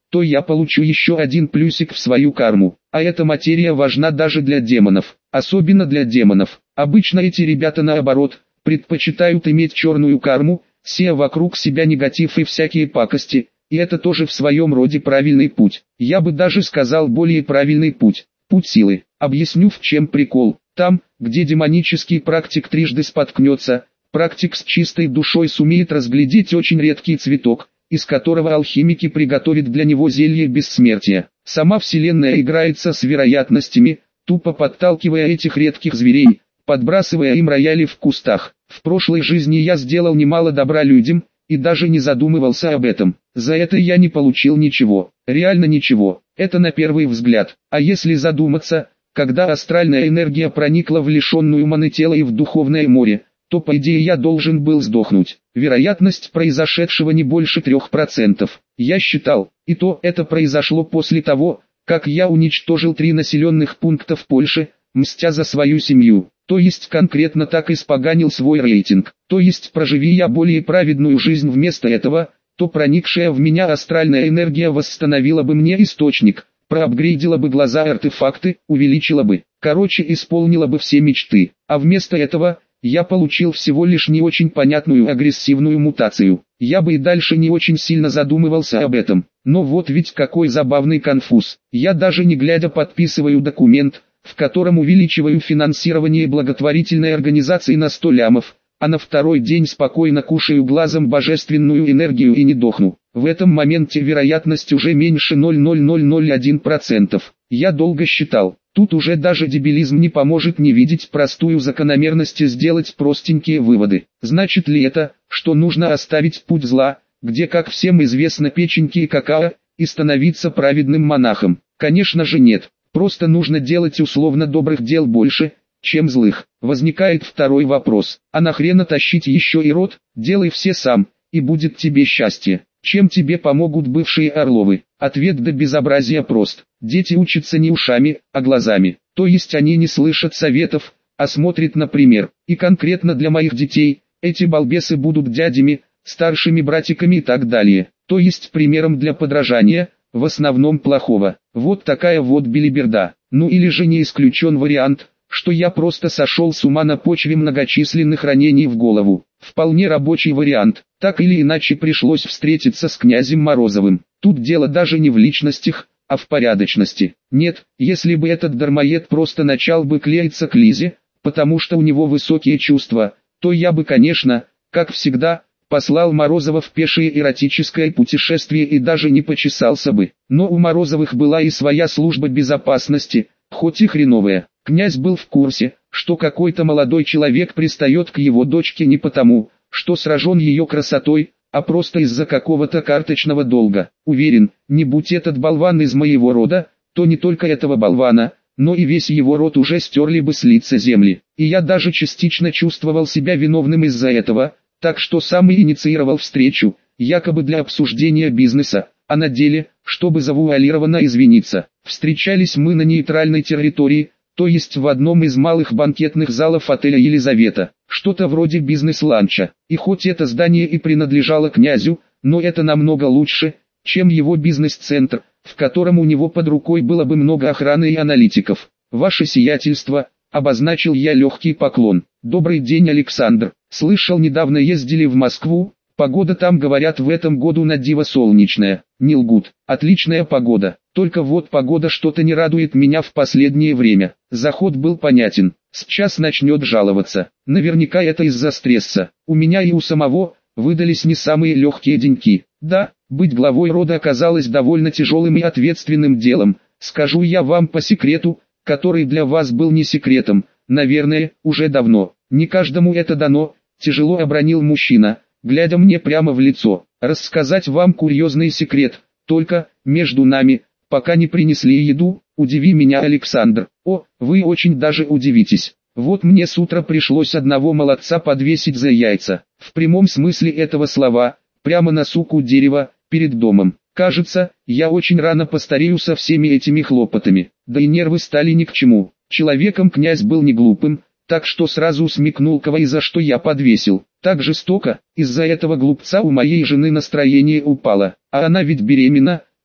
то я получу еще один плюсик в свою карму. А эта материя важна даже для демонов, особенно для демонов. Обычно эти ребята наоборот, предпочитают иметь черную карму, сея вокруг себя негатив и всякие пакости, и это тоже в своем роде правильный путь. Я бы даже сказал более правильный путь, путь силы. Объясню, в чем прикол. Там, где демонический практик трижды споткнется, практик с чистой душой сумеет разглядеть очень редкий цветок, из которого алхимики приготовят для него зелье бессмертия. Сама Вселенная играется с вероятностями, тупо подталкивая этих редких зверей, подбрасывая им рояли в кустах. В прошлой жизни я сделал немало добра людям, и даже не задумывался об этом. За это я не получил ничего, реально ничего, это на первый взгляд. А если задуматься, когда астральная энергия проникла в лишенную маны тело и в духовное море, то по идее я должен был сдохнуть. Вероятность произошедшего не больше трех процентов. Я считал, и то это произошло после того, как я уничтожил три населенных пункта в Польше, мстя за свою семью. То есть конкретно так испоганил свой рейтинг. То есть проживи я более праведную жизнь вместо этого, то проникшая в меня астральная энергия восстановила бы мне источник, проапгрейдила бы глаза артефакты, увеличила бы, короче исполнила бы все мечты. А вместо этого я получил всего лишь не очень понятную агрессивную мутацию. Я бы и дальше не очень сильно задумывался об этом. Но вот ведь какой забавный конфуз. Я даже не глядя подписываю документ, в котором увеличиваю финансирование благотворительной организации на сто лямов, а на второй день спокойно кушаю глазом божественную энергию и не дохну. В этом моменте вероятность уже меньше ноль целых ноль ноль ноль один процента. Я долго считал, тут уже даже дебилизм не поможет не видеть простую закономерность и сделать простенькие выводы. Значит ли это, что нужно оставить путь зла, где, как всем известно, печеньки и какао, и становиться праведным монахом? Конечно же нет. Просто нужно делать условно добрых дел больше, чем злых. Возникает второй вопрос. А нахрена тащить еще и род? Делай все сам, и будет тебе счастье. Чем тебе помогут бывшие Орловы? Ответ до безобразия прост. Дети учатся не ушами, а глазами. То есть они не слышат советов, а смотрят на пример. И конкретно для моих детей, эти балбесы будут дядями, старшими братиками и так далее. То есть примером для подражания, в основном плохого. Вот такая вот белиберда. Ну или же не исключен вариант, что я просто сошел с ума на почве многочисленных ранений в голову. Вполне рабочий вариант. Так или иначе пришлось встретиться с князем Морозовым. Тут дело даже не в личностях, а в порядочности. Нет, если бы этот дармоед просто начал бы клеиться к Лизе, потому что у него высокие чувства, то я бы, конечно, как всегда, послал Морозова в пешее эротическое путешествие и даже не почесался бы. Но у Морозовых была и своя служба безопасности, хоть и хреновая. Князь был в курсе, что какой-то молодой человек пристает к его дочке не потому, что сражен ее красотой, а просто из-за какого-то карточного долга. Уверен, не будь этот болван из моего рода, то не только этого болвана, но и весь его род уже стерли бы с лица земли. И я даже частично чувствовал себя виновным из-за этого, так что сам и инициировал встречу, якобы для обсуждения бизнеса, а на деле, чтобы завуалированно извиниться. Встречались мы на нейтральной территории, то есть в одном из малых банкетных залов отеля «Елизавета», что-то вроде бизнес-ланча. И хоть это здание и принадлежало князю, но это намного лучше, чем его бизнес-центр, в котором у него под рукой было бы много охраны и аналитиков. «Ваше сиятельство», обозначил я легкий поклон. «Добрый день, Александр. Слышал, недавно ездили в Москву, погода там, говорят, в этом году на диво солнечная». Не лгут, отличная погода. Только вот погода что-то не радует меня в последнее время. Заход был понятен, сейчас начнет жаловаться. Наверняка это из-за стресса. У меня и у самого выдались не самые легкие деньки. Да, быть главой рода оказалось довольно тяжелым и ответственным делом. Скажу я вам по секрету, который для вас был не секретом, наверное, уже давно. Не каждому это дано, тяжело обронил мужчина, глядя мне прямо в лицо. Рассказать вам курьезный секрет, только, между нами, пока не принесли еду, удиви меня, Александр. О, вы очень даже удивитесь. Вот мне с утра пришлось одного молодца подвесить за яйца, в прямом смысле этого слова, прямо на суку дерева, перед домом. Кажется, я очень рано постарею со всеми этими хлопотами, да и нервы стали ни к чему. Человеком князь был не глупым, так что сразу смекнул, кого и за что я подвесил. Так жестоко, из-за этого глупца у моей жены настроение упало, а она ведь беременна,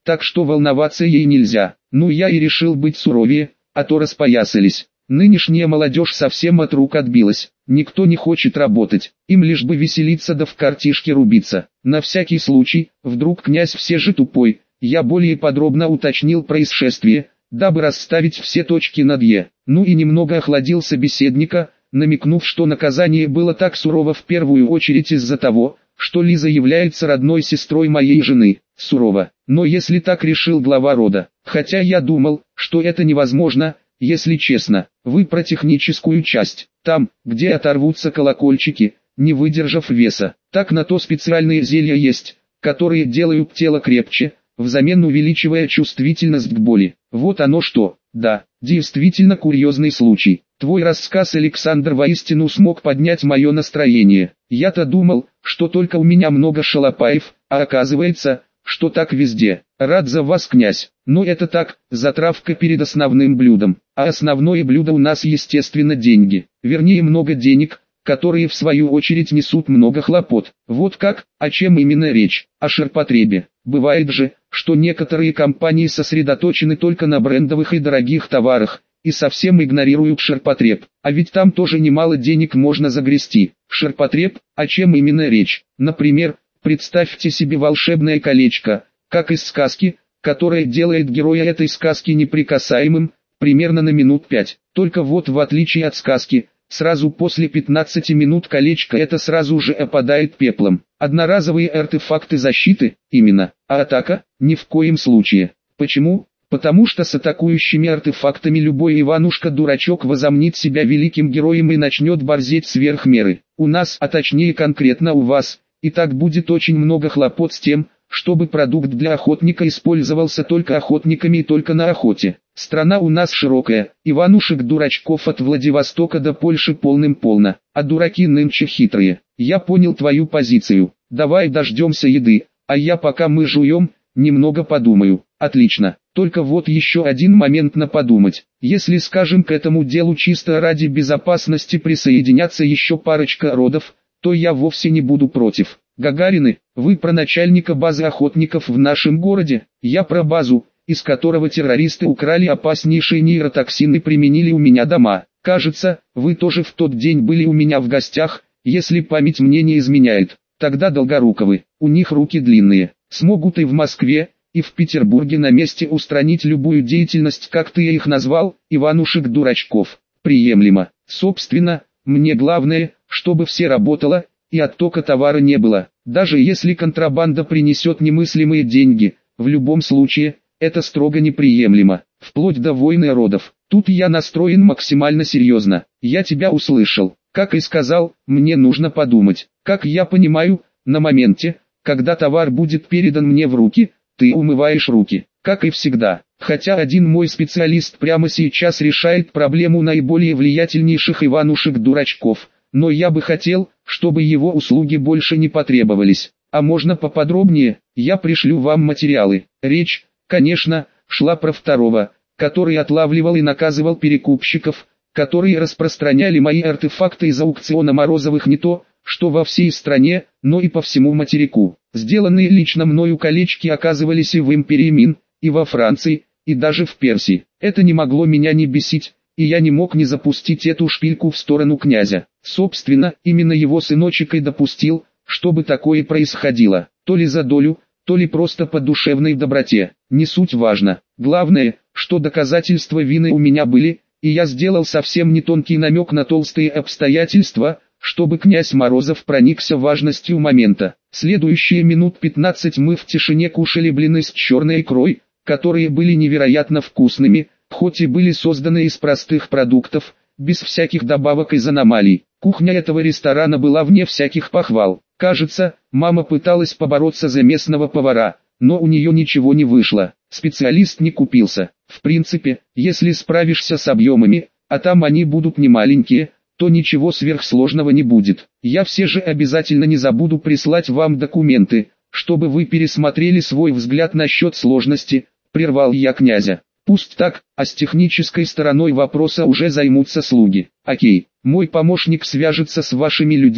так что волноваться ей нельзя. Ну я и решил быть суровее, а то распоясались. Нынешняя молодежь совсем от рук отбилась, никто не хочет работать, им лишь бы веселиться да в картишке рубиться. На всякий случай, вдруг князь все же тупой, я более подробно уточнил происшествие, дабы расставить все точки над «е». Ну и немного охладил собеседника, намекнув, что наказание было так сурово в первую очередь из-за того, что Лиза является родной сестрой моей жены. Сурово, но если так решил глава рода, хотя я думал, что это невозможно. Если честно, вы про техническую часть, там, где оторвутся колокольчики, не выдержав веса, так на то специальные зелья есть, которые делают тело крепче, взамен увеличивая чувствительность к боли. Вот оно что, да, действительно курьезный случай. Твой рассказ, Александр, воистину смог поднять мое настроение. Я-то думал, что только у меня много шалопаев, а оказывается, что так везде. Рад за вас, князь, но это так, затравка перед основным блюдом. А основное блюдо у нас, естественно, деньги. Вернее, много денег, которые в свою очередь несут много хлопот. Вот как, о чем именно речь? О ширпотребе. Бывает же, что некоторые компании сосредоточены только на брендовых и дорогих товарах, и совсем игнорируют ширпотреб. А ведь там тоже немало денег можно загрести. Ширпотреб, о чем именно речь? Например, представьте себе волшебное колечко, как из сказки, которое делает героя этой сказки неприкасаемым, примерно на минут пять. Только вот в отличие от сказки, сразу после пятнадцати минут колечко это сразу же опадает пеплом. Одноразовые артефакты защиты, именно, а атака, ни в коем случае. Почему? Потому что с атакующими артефактами любой Иванушка-дурачок возомнит себя великим героем и начнет борзеть сверх меры. У нас, а точнее конкретно у вас, и так будет очень много хлопот с тем, чтобы продукт для охотника использовался только охотниками и только на охоте. Страна у нас широкая, Иванушек-дурачков от Владивостока до Польши полным-полно, а дураки нынче хитрые. Я понял твою позицию, давай дождемся еды, а я пока мы жуем, немного подумаю. Отлично, только вот еще один момент на подумать. Если, скажем, к этому делу чисто ради безопасности присоединятся еще парочка родов, то я вовсе не буду против. Гагарины, вы про начальника базы охотников в нашем городе, я про базу, из которого террористы украли опаснейшие нейротоксины и применили у меня дома. Кажется, вы тоже в тот день были у меня в гостях, если память мне не изменяет. Тогда Долгоруковы, у них руки длинные, смогут и в Москве, и в Петербурге на месте устранить любую деятельность, как ты их назвал, Иванушек-дурачков. Приемлемо. Собственно, мне главное, чтобы все работало, и оттока товара не было. Даже если контрабанда принесет немыслимые деньги, в любом случае, это строго неприемлемо, вплоть до войны родов. Тут я настроен максимально серьезно. Я тебя услышал. Как и сказал, мне нужно подумать. Как я понимаю, на моменте, когда товар будет передан мне в руки, ты умываешь руки, как и всегда. Хотя один мой специалист прямо сейчас решает проблему наиболее влиятельнейших Иванушек-дурачков, но я бы хотел, чтобы его услуги больше не потребовались. А можно поподробнее, я пришлю вам материалы. Речь, конечно, шла про второго, который отлавливал и наказывал перекупщиков, которые распространяли мои артефакты из аукциона Морозовых не то, что во всей стране, но и по всему материку. Сделанные лично мною колечки оказывались и в империи Мин, и во Франции, и даже в Персии. Это не могло меня не бесить, и я не мог не запустить эту шпильку в сторону князя. Собственно, именно его сыночек и допустил, чтобы такое происходило, то ли за долю, то ли просто по душевной доброте. Не суть важно. Главное, что доказательства вины у меня были, и я сделал совсем не тонкий намек на толстые обстоятельства, чтобы князь Морозов проникся важностью момента. Следующие минут пятнадцать мы в тишине кушали блины с черной икрой, которые были невероятно вкусными, хоть и были созданы из простых продуктов, без всяких добавок из аномалий. Кухня этого ресторана была вне всяких похвал. Кажется, мама пыталась побороться за местного повара, но у нее ничего не вышло. Специалист не купился. В принципе, если справишься с объемами, а там они будут не маленькие, то ничего сверхсложного не будет. Я все же обязательно не забуду прислать вам документы, чтобы вы пересмотрели свой взгляд насчет сложности, прервал я князя. Пусть так, а с технической стороной вопроса уже займутся слуги. Окей, мой помощник свяжется с вашими людьми,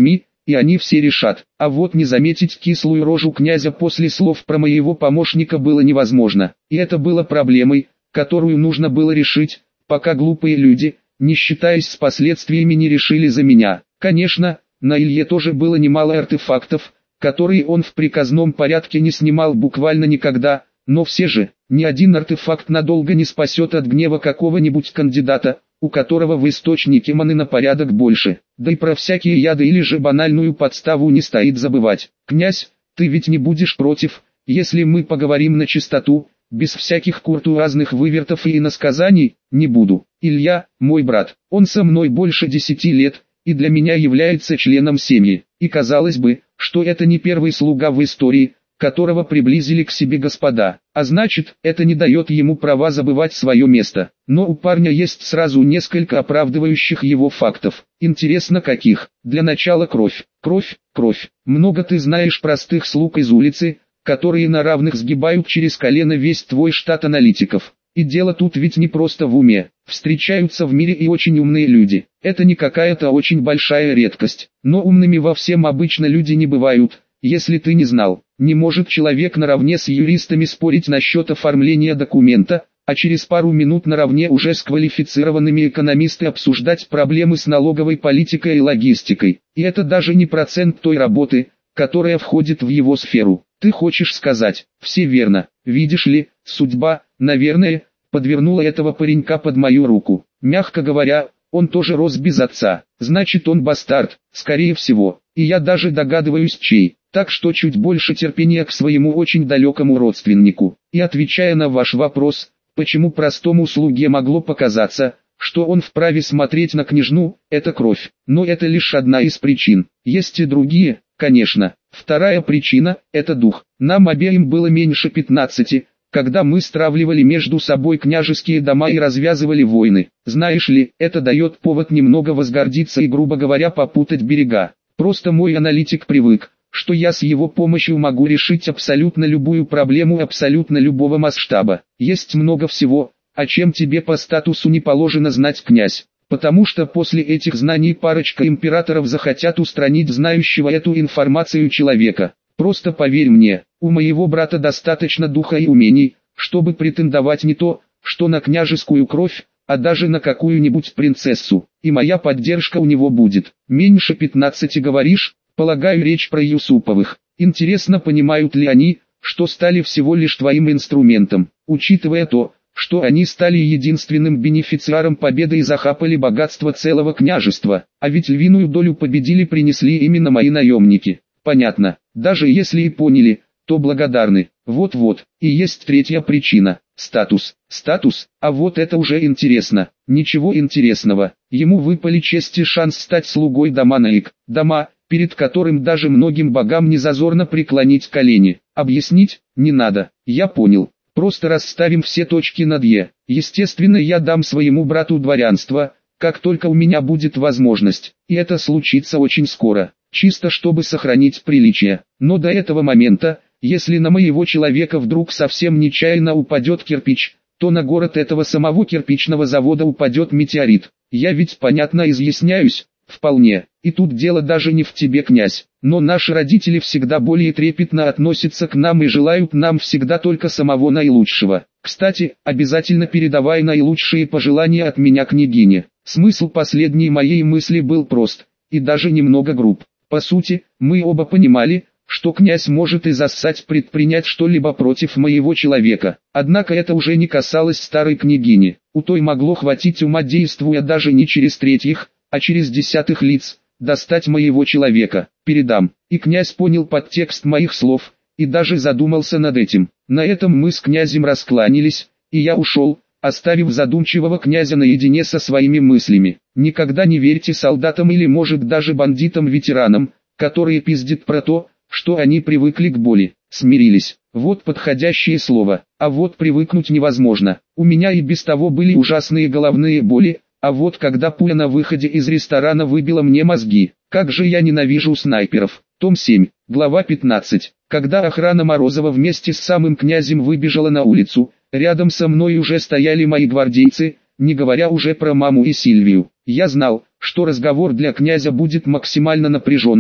и они все решат. А вот не заметить кислую рожу князя после слов про моего помощника было невозможно. И это было проблемой, которую нужно было решить, пока глупые люди, не считаясь с последствиями, не решили за меня. Конечно, на Илье тоже было немало артефактов, которые он в приказном порядке не снимал буквально никогда, но все же, ни один артефакт надолго не спасет от гнева какого-нибудь кандидата, у которого в источнике маны на порядок больше. Да и про всякие яды или же банальную подставу не стоит забывать. Князь, ты ведь не будешь против, если мы поговорим на чистоту, без всяких куртуазных вывертов и иносказаний? Не буду. Илья, мой брат, он со мной больше десяти лет, и для меня является членом семьи. И казалось бы, что это не первый слуга в истории, которого приблизили к себе господа, а значит, это не дает ему права забывать свое место. Но у парня есть сразу несколько оправдывающих его фактов. Интересно каких? Для начала кровь. Кровь, кровь. Много ты знаешь простых слуг из улицы, которые на равных сгибают через колено весь твой штат аналитиков. И дело тут ведь не просто в уме. Встречаются в мире и очень умные люди. Это не какая-то очень большая редкость. Но умными во всем обычно люди не бывают. Если ты не знал, не может человек наравне с юристами спорить насчет оформления документа, а через пару минут наравне уже с квалифицированными экономистами обсуждать проблемы с налоговой политикой и логистикой. И это даже не процент той работы, которая входит в его сферу. Ты хочешь сказать, все верно. Видишь ли, судьба, наверное, подвернула этого паренька под мою руку. Мягко говоря, он тоже рос без отца. Значит, он бастард, скорее всего. И я даже догадываюсь чей. Так что чуть больше терпения к своему очень далекому родственнику. И отвечая на ваш вопрос, почему простому слуге могло показаться, что он вправе смотреть на княжну, это кровь. Но это лишь одна из причин. Есть и другие, конечно. Вторая причина – это дух. Нам обеим было меньше пятнадцати, когда мы стравливали между собой княжеские дома и развязывали войны. Знаешь ли, это дает повод немного возгордиться и, грубо говоря, попутать берега. Просто мой аналитик привык, что я с его помощью могу решить абсолютно любую проблему абсолютно любого масштаба. Есть много всего, о чем тебе по статусу не положено знать, князь. Потому что после этих знаний парочка императоров захотят устранить знающего эту информацию человека. Просто поверь мне, у моего брата достаточно духа и умений, чтобы претендовать не то, что на княжескую кровь, а даже на какую-нибудь принцессу. И моя поддержка у него будет. Меньше пятнадцати говоришь? Полагаю, речь про Юсуповых. Интересно, понимают ли они, что стали всего лишь твоим инструментом, учитывая то, что они стали единственным бенефициаром победы и захапали богатство целого княжества, а ведь львиную долю победили принесли именно мои наемники. Понятно, даже если и поняли, то благодарны. Вот-вот, и есть третья причина – статус. Статус, а вот это уже интересно. Ничего интересного, ему выпали честь и шанс стать слугой дома Наик. Дома, перед которым даже многим богам не зазорно преклонить колени. Объяснить не надо, я понял. Просто расставим все точки над «е». Естественно, я дам своему брату дворянство, как только у меня будет возможность. И это случится очень скоро, чисто чтобы сохранить приличие. Но до этого момента, если на моего человека вдруг совсем нечаянно упадет кирпич, то на город этого самого кирпичного завода упадет метеорит. Я ведь понятно изъясняюсь? Вполне. И тут дело даже не в тебе, князь. Но наши родители всегда более трепетно относятся к нам и желают нам всегда только самого наилучшего. Кстати, обязательно передавай наилучшие пожелания от меня княгине. Смысл последней моей мысли был прост, и даже немного груб. По сути, мы оба понимали, что князь может и зассать предпринять что-либо против моего человека. Однако это уже не касалось старой княгини. У той могло хватить ума, действуя даже не через третьих, а через десятых лиц, достать моего человека, передам. И князь понял подтекст моих слов, и даже задумался над этим. На этом мы с князем раскланялись, и я ушел, оставив задумчивого князя наедине со своими мыслями. Никогда не верьте солдатам или может даже бандитам-ветеранам, которые пиздят про то, что они привыкли к боли, смирились. Вот подходящее слово, а вот привыкнуть невозможно. У меня и без того были ужасные головные боли, а вот когда пуля на выходе из ресторана выбила мне мозги, как же я ненавижу снайперов. Том семь, глава пятнадцать. Когда охрана Морозова вместе с самым князем выбежала на улицу, рядом со мной уже стояли мои гвардейцы, не говоря уже про маму и Сильвию. Я знал, что разговор для князя будет максимально напряженным,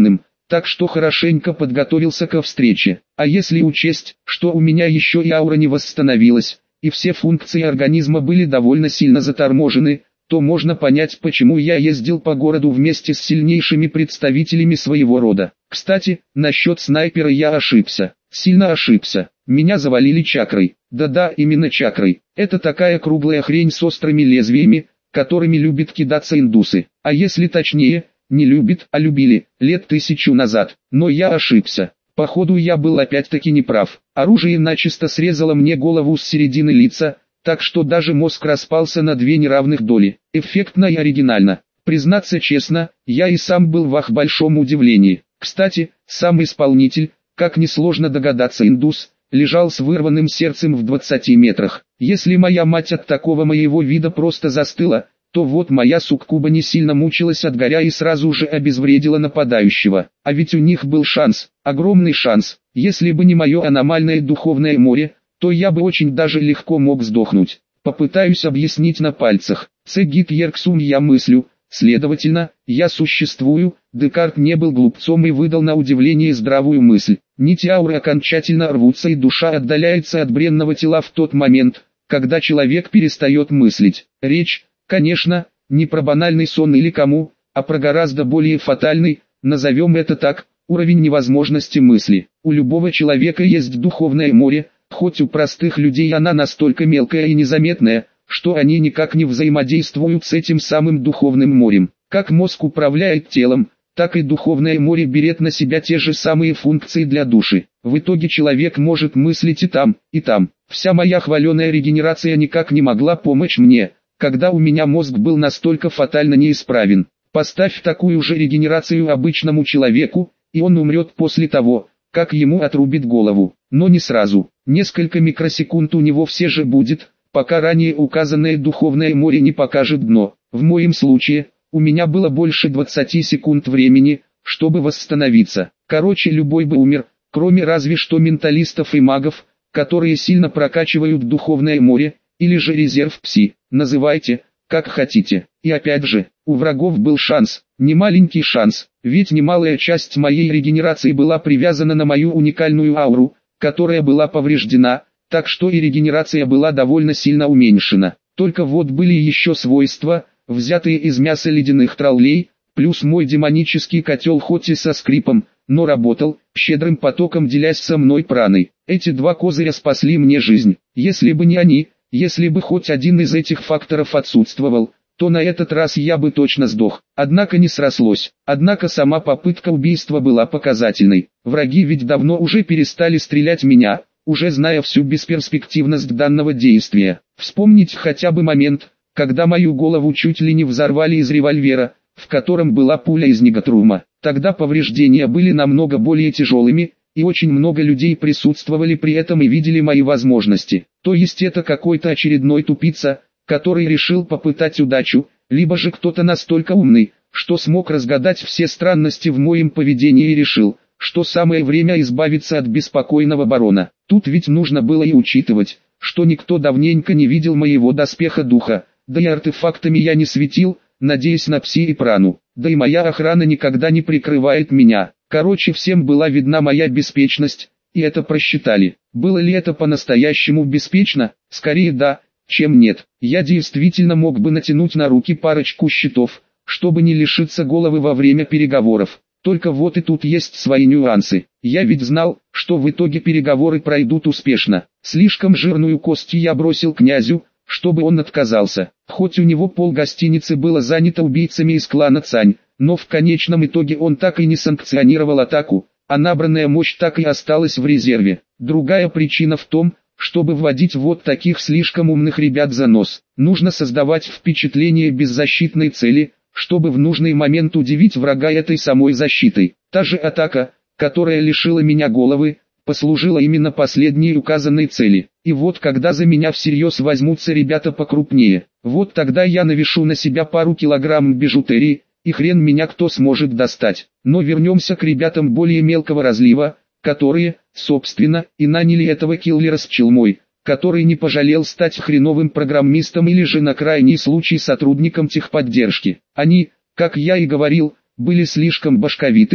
так что хорошенько подготовился ко встрече. А если учесть, что у меня еще и аура не восстановилась, и все функции организма были довольно сильно заторможены, то можно понять, почему я ездил по городу вместе с сильнейшими представителями своего рода. Кстати, насчет снайпера я ошибся. Сильно ошибся. Меня завалили чакрой. Да-да, именно чакрой. Это такая круглая хрень с острыми лезвиями, которыми любят кидаться индусы. А если точнее, не любит, а любили, лет тысячу назад. Но я ошибся. Походу я был опять-таки неправ. Оружие начисто срезало мне голову с середины лица, так что даже мозг распался на две неравных доли. Эффектно и оригинально. Признаться честно, я и сам был в ах большом удивлении. Кстати, сам исполнитель, как несложно догадаться, индус, лежал с вырванным сердцем в двадцати метрах. Если моя мать от такого моего вида просто застыла, то вот моя суккуба не сильно мучилась от горя и сразу же обезвредила нападающего. А ведь у них был шанс, огромный шанс. Если бы не мое аномальное духовное море, то я бы очень даже легко мог сдохнуть. Попытаюсь объяснить на пальцах. Цегит Ерксум я мыслю, следовательно, я существую. Декарт не был глупцом и выдал на удивление здравую мысль. Нити ауры окончательно рвутся и душа отдаляется от бренного тела в тот момент, когда человек перестает мыслить. Речь, конечно, не про банальный сон или кому, а про гораздо более фатальный, назовем это так, уровень невозможности мысли. У любого человека есть духовное море, хоть у простых людей она настолько мелкая и незаметная, что они никак не взаимодействуют с этим самым духовным морем. Как мозг управляет телом, так и духовное море берет на себя те же самые функции для души. В итоге человек может мыслить и там, и там. Вся моя хваленая регенерация никак не могла помочь мне, когда у меня мозг был настолько фатально неисправен. Поставь такую же регенерацию обычному человеку, и он умрет после того, как ему отрубит голову. Но не сразу. Несколько микросекунд у него все же будет, пока ранее указанное духовное море не покажет дно. В моем случае, у меня было больше двадцати секунд времени, чтобы восстановиться. Короче, любой бы умер, кроме разве что менталистов и магов, которые сильно прокачивают духовное море, или же резерв пси, называйте, как хотите. И опять же, у врагов был шанс, немаленький шанс, ведь немалая часть моей регенерации была привязана на мою уникальную ауру, которая была повреждена, так что и регенерация была довольно сильно уменьшена. Только вот были еще свойства, взятые из мяса ледяных троллей, плюс мой демонический котел хоть и со скрипом, но работал, щедрым потоком делясь со мной праной. Эти два козыря спасли мне жизнь. Если бы не они, если бы хоть один из этих факторов отсутствовал, то на этот раз я бы точно сдох. Однако не срослось. Однако сама попытка убийства была показательной. Враги ведь давно уже перестали стрелять в меня, уже зная всю бесперспективность данного действия. Вспомнить хотя бы момент, когда мою голову чуть ли не взорвали из револьвера, в котором была пуля из негатрума. Тогда повреждения были намного более тяжелыми, и очень много людей присутствовали при этом и видели мои возможности. То есть это какой-то очередной тупица, который решил попытать удачу, либо же кто-то настолько умный, что смог разгадать все странности в моем поведении и решил, что самое время избавиться от беспокойного барона. Тут ведь нужно было и учитывать, что никто давненько не видел моего доспеха духа, да и артефактами я не светил, надеясь на пси и прану, да и моя охрана никогда не прикрывает меня. Короче, всем была видна моя беспечность, и это просчитали. Было ли это по-настоящему беспечно? Скорее да, чем нет. Я действительно мог бы натянуть на руки парочку щитов, чтобы не лишиться головы во время переговоров. Только вот и тут есть свои нюансы. Я ведь знал, что в итоге переговоры пройдут успешно. Слишком жирную кость я бросил князю, чтобы он отказался. Хоть у него пол гостиницы было занято убийцами из клана Цань, но в конечном итоге он так и не санкционировал атаку, а набранная мощь так и осталась в резерве. Другая причина в том, чтобы вводить вот таких слишком умных ребят за нос. Нужно создавать впечатление беззащитной цели, чтобы в нужный момент удивить врага этой самой защитой. Та же атака, которая лишила меня головы, послужила именно последней указанной цели. И вот когда за меня всерьез возьмутся ребята покрупнее, вот тогда я навешу на себя пару килограмм бижутерии, и хрен меня кто сможет достать. Но вернемся к ребятам более мелкого разлива, которые, собственно, и наняли этого киллера с челмой, который не пожалел стать хреновым программистом или же на крайний случай сотрудником техподдержки. Они, как я и говорил, были слишком башковитыми,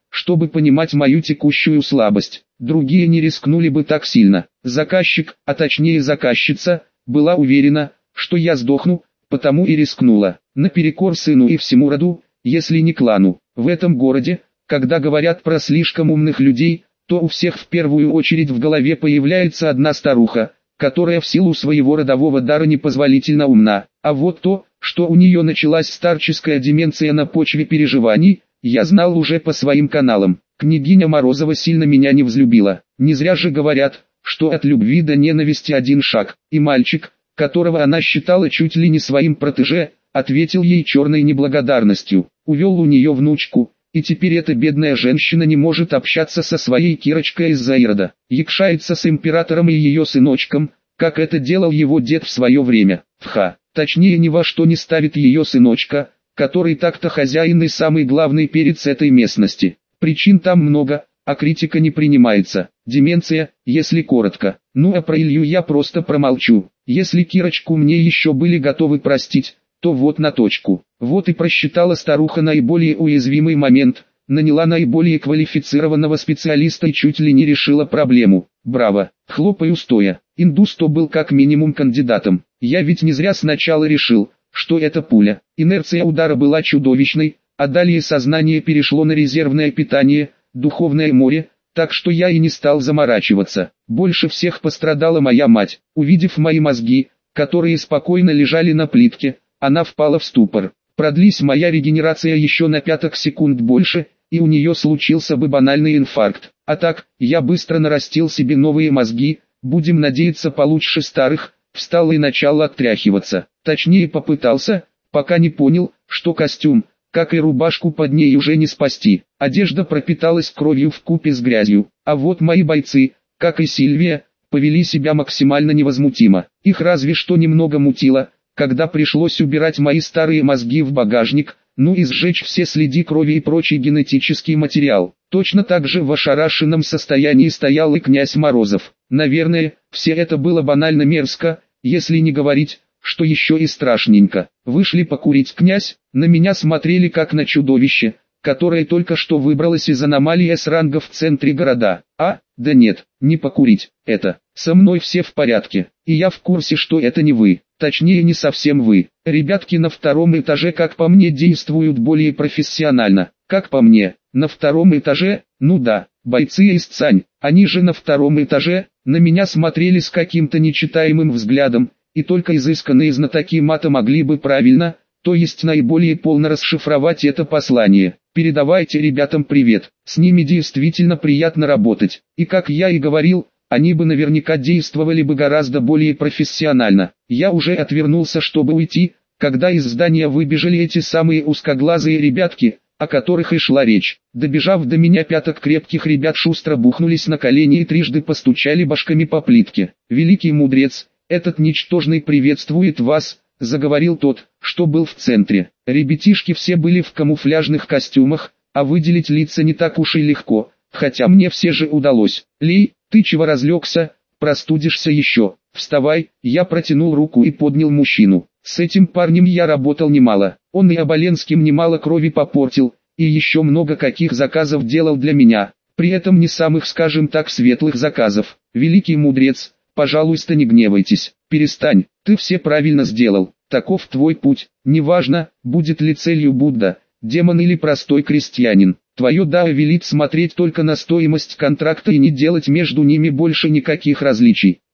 чтобы понимать мою текущую слабость. Другие не рискнули бы так сильно. Заказчик, а точнее заказчица, была уверена, что я сдохну, потому и рискнула. Наперекор сыну и всему роду, если не клану. В этом городе, когда говорят про слишком умных людей, то у всех в первую очередь в голове появляется одна старуха, которая в силу своего родового дара непозволительно умна. А вот то, что у нее началась старческая деменция на почве переживаний, я знал уже по своим каналам. Княгиня Морозова сильно меня не взлюбила. Не зря же говорят, что от любви до ненависти один шаг. И мальчик, которого она считала чуть ли не своим протеже, ответил ей черной неблагодарностью. Увел у нее внучку, и теперь эта бедная женщина не может общаться со своей Кирочкой из-за Ирода. Якшается с императором и ее сыночком, как это делал его дед в свое время. Вха, точнее ни во что не ставит ее сыночка, который так-то хозяин и самый главный перец этой местности. Причин там много, а критика не принимается. Деменция, если коротко. Ну а про Илью я просто промолчу. Если Кирочку мне еще были готовы простить, то вот на точку. Вот и просчитала старуха наиболее уязвимый момент, наняла наиболее квалифицированного специалиста и чуть ли не решила проблему. Браво, хлопаю стоя. Индус то был как минимум кандидатом. Я ведь не зря сначала решил, что это пуля. Инерция удара была чудовищной, а далее сознание перешло на резервное питание, духовное море, так что я и не стал заморачиваться. Больше всех пострадала моя мать. Увидев мои мозги, которые спокойно лежали на плитке, она впала в ступор. Продлись моя регенерация еще на пяток секунд больше, и у нее случился бы банальный инфаркт. А так, я быстро нарастил себе новые мозги, будем надеяться получше старых, встал и начал отряхиваться. Точнее попытался, пока не понял, что костюм, как и рубашку под ней уже не спасти. Одежда пропиталась кровью вкупе с грязью. А вот мои бойцы, как и Сильвия, повели себя максимально невозмутимо. Их разве что немного мутило, когда пришлось убирать мои старые мозги в багажник, ну и сжечь все следы крови и прочий генетический материал. Точно так же в ошарашенном состоянии стоял и князь Морозов. Наверное, все это было банально мерзко, если не говорить, что еще и страшненько. Вышли покурить князь, на меня смотрели как на чудовище, которое только что выбралось из аномалии С-ранга в центре города. А, да нет, не покурить, это, со мной все в порядке, и я в курсе, что это не вы. Точнее не совсем вы. Ребятки на втором этаже, как по мне, действуют более профессионально. Как по мне, на втором этаже, ну да, бойцы из Цань, они же на втором этаже, на меня смотрели с каким-то нечитаемым взглядом, и только изысканные знатоки мата могли бы правильно, то есть наиболее полно расшифровать это послание. Передавайте ребятам привет, с ними действительно приятно работать. И как я и говорил, они бы наверняка действовали бы гораздо более профессионально. Я уже отвернулся, чтобы уйти, когда из здания выбежали эти самые узкоглазые ребятки, о которых и шла речь. Добежав до меня, пяток крепких ребят шустро бухнулись на колени и трижды постучали башками по плитке. «Великий мудрец, этот ничтожный приветствует вас», — заговорил тот, что был в центре. Ребятишки все были в камуфляжных костюмах, а выделить лица не так уж и легко, хотя мне все же удалось. «Лей, ты чего разлегся, простудишься еще? Вставай!» Я протянул руку и поднял мужчину. С этим парнем я работал немало, он и Оболенским немало крови попортил, и еще много каких заказов делал для меня, при этом не самых, скажем так, светлых заказов. «Великий мудрец, пожалуйста, не гневайтесь, перестань, ты все правильно сделал, таков твой путь, неважно, будет ли целью Будда, демон или простой крестьянин. Твое дао велит смотреть только на стоимость контракта и не делать между ними больше никаких различий.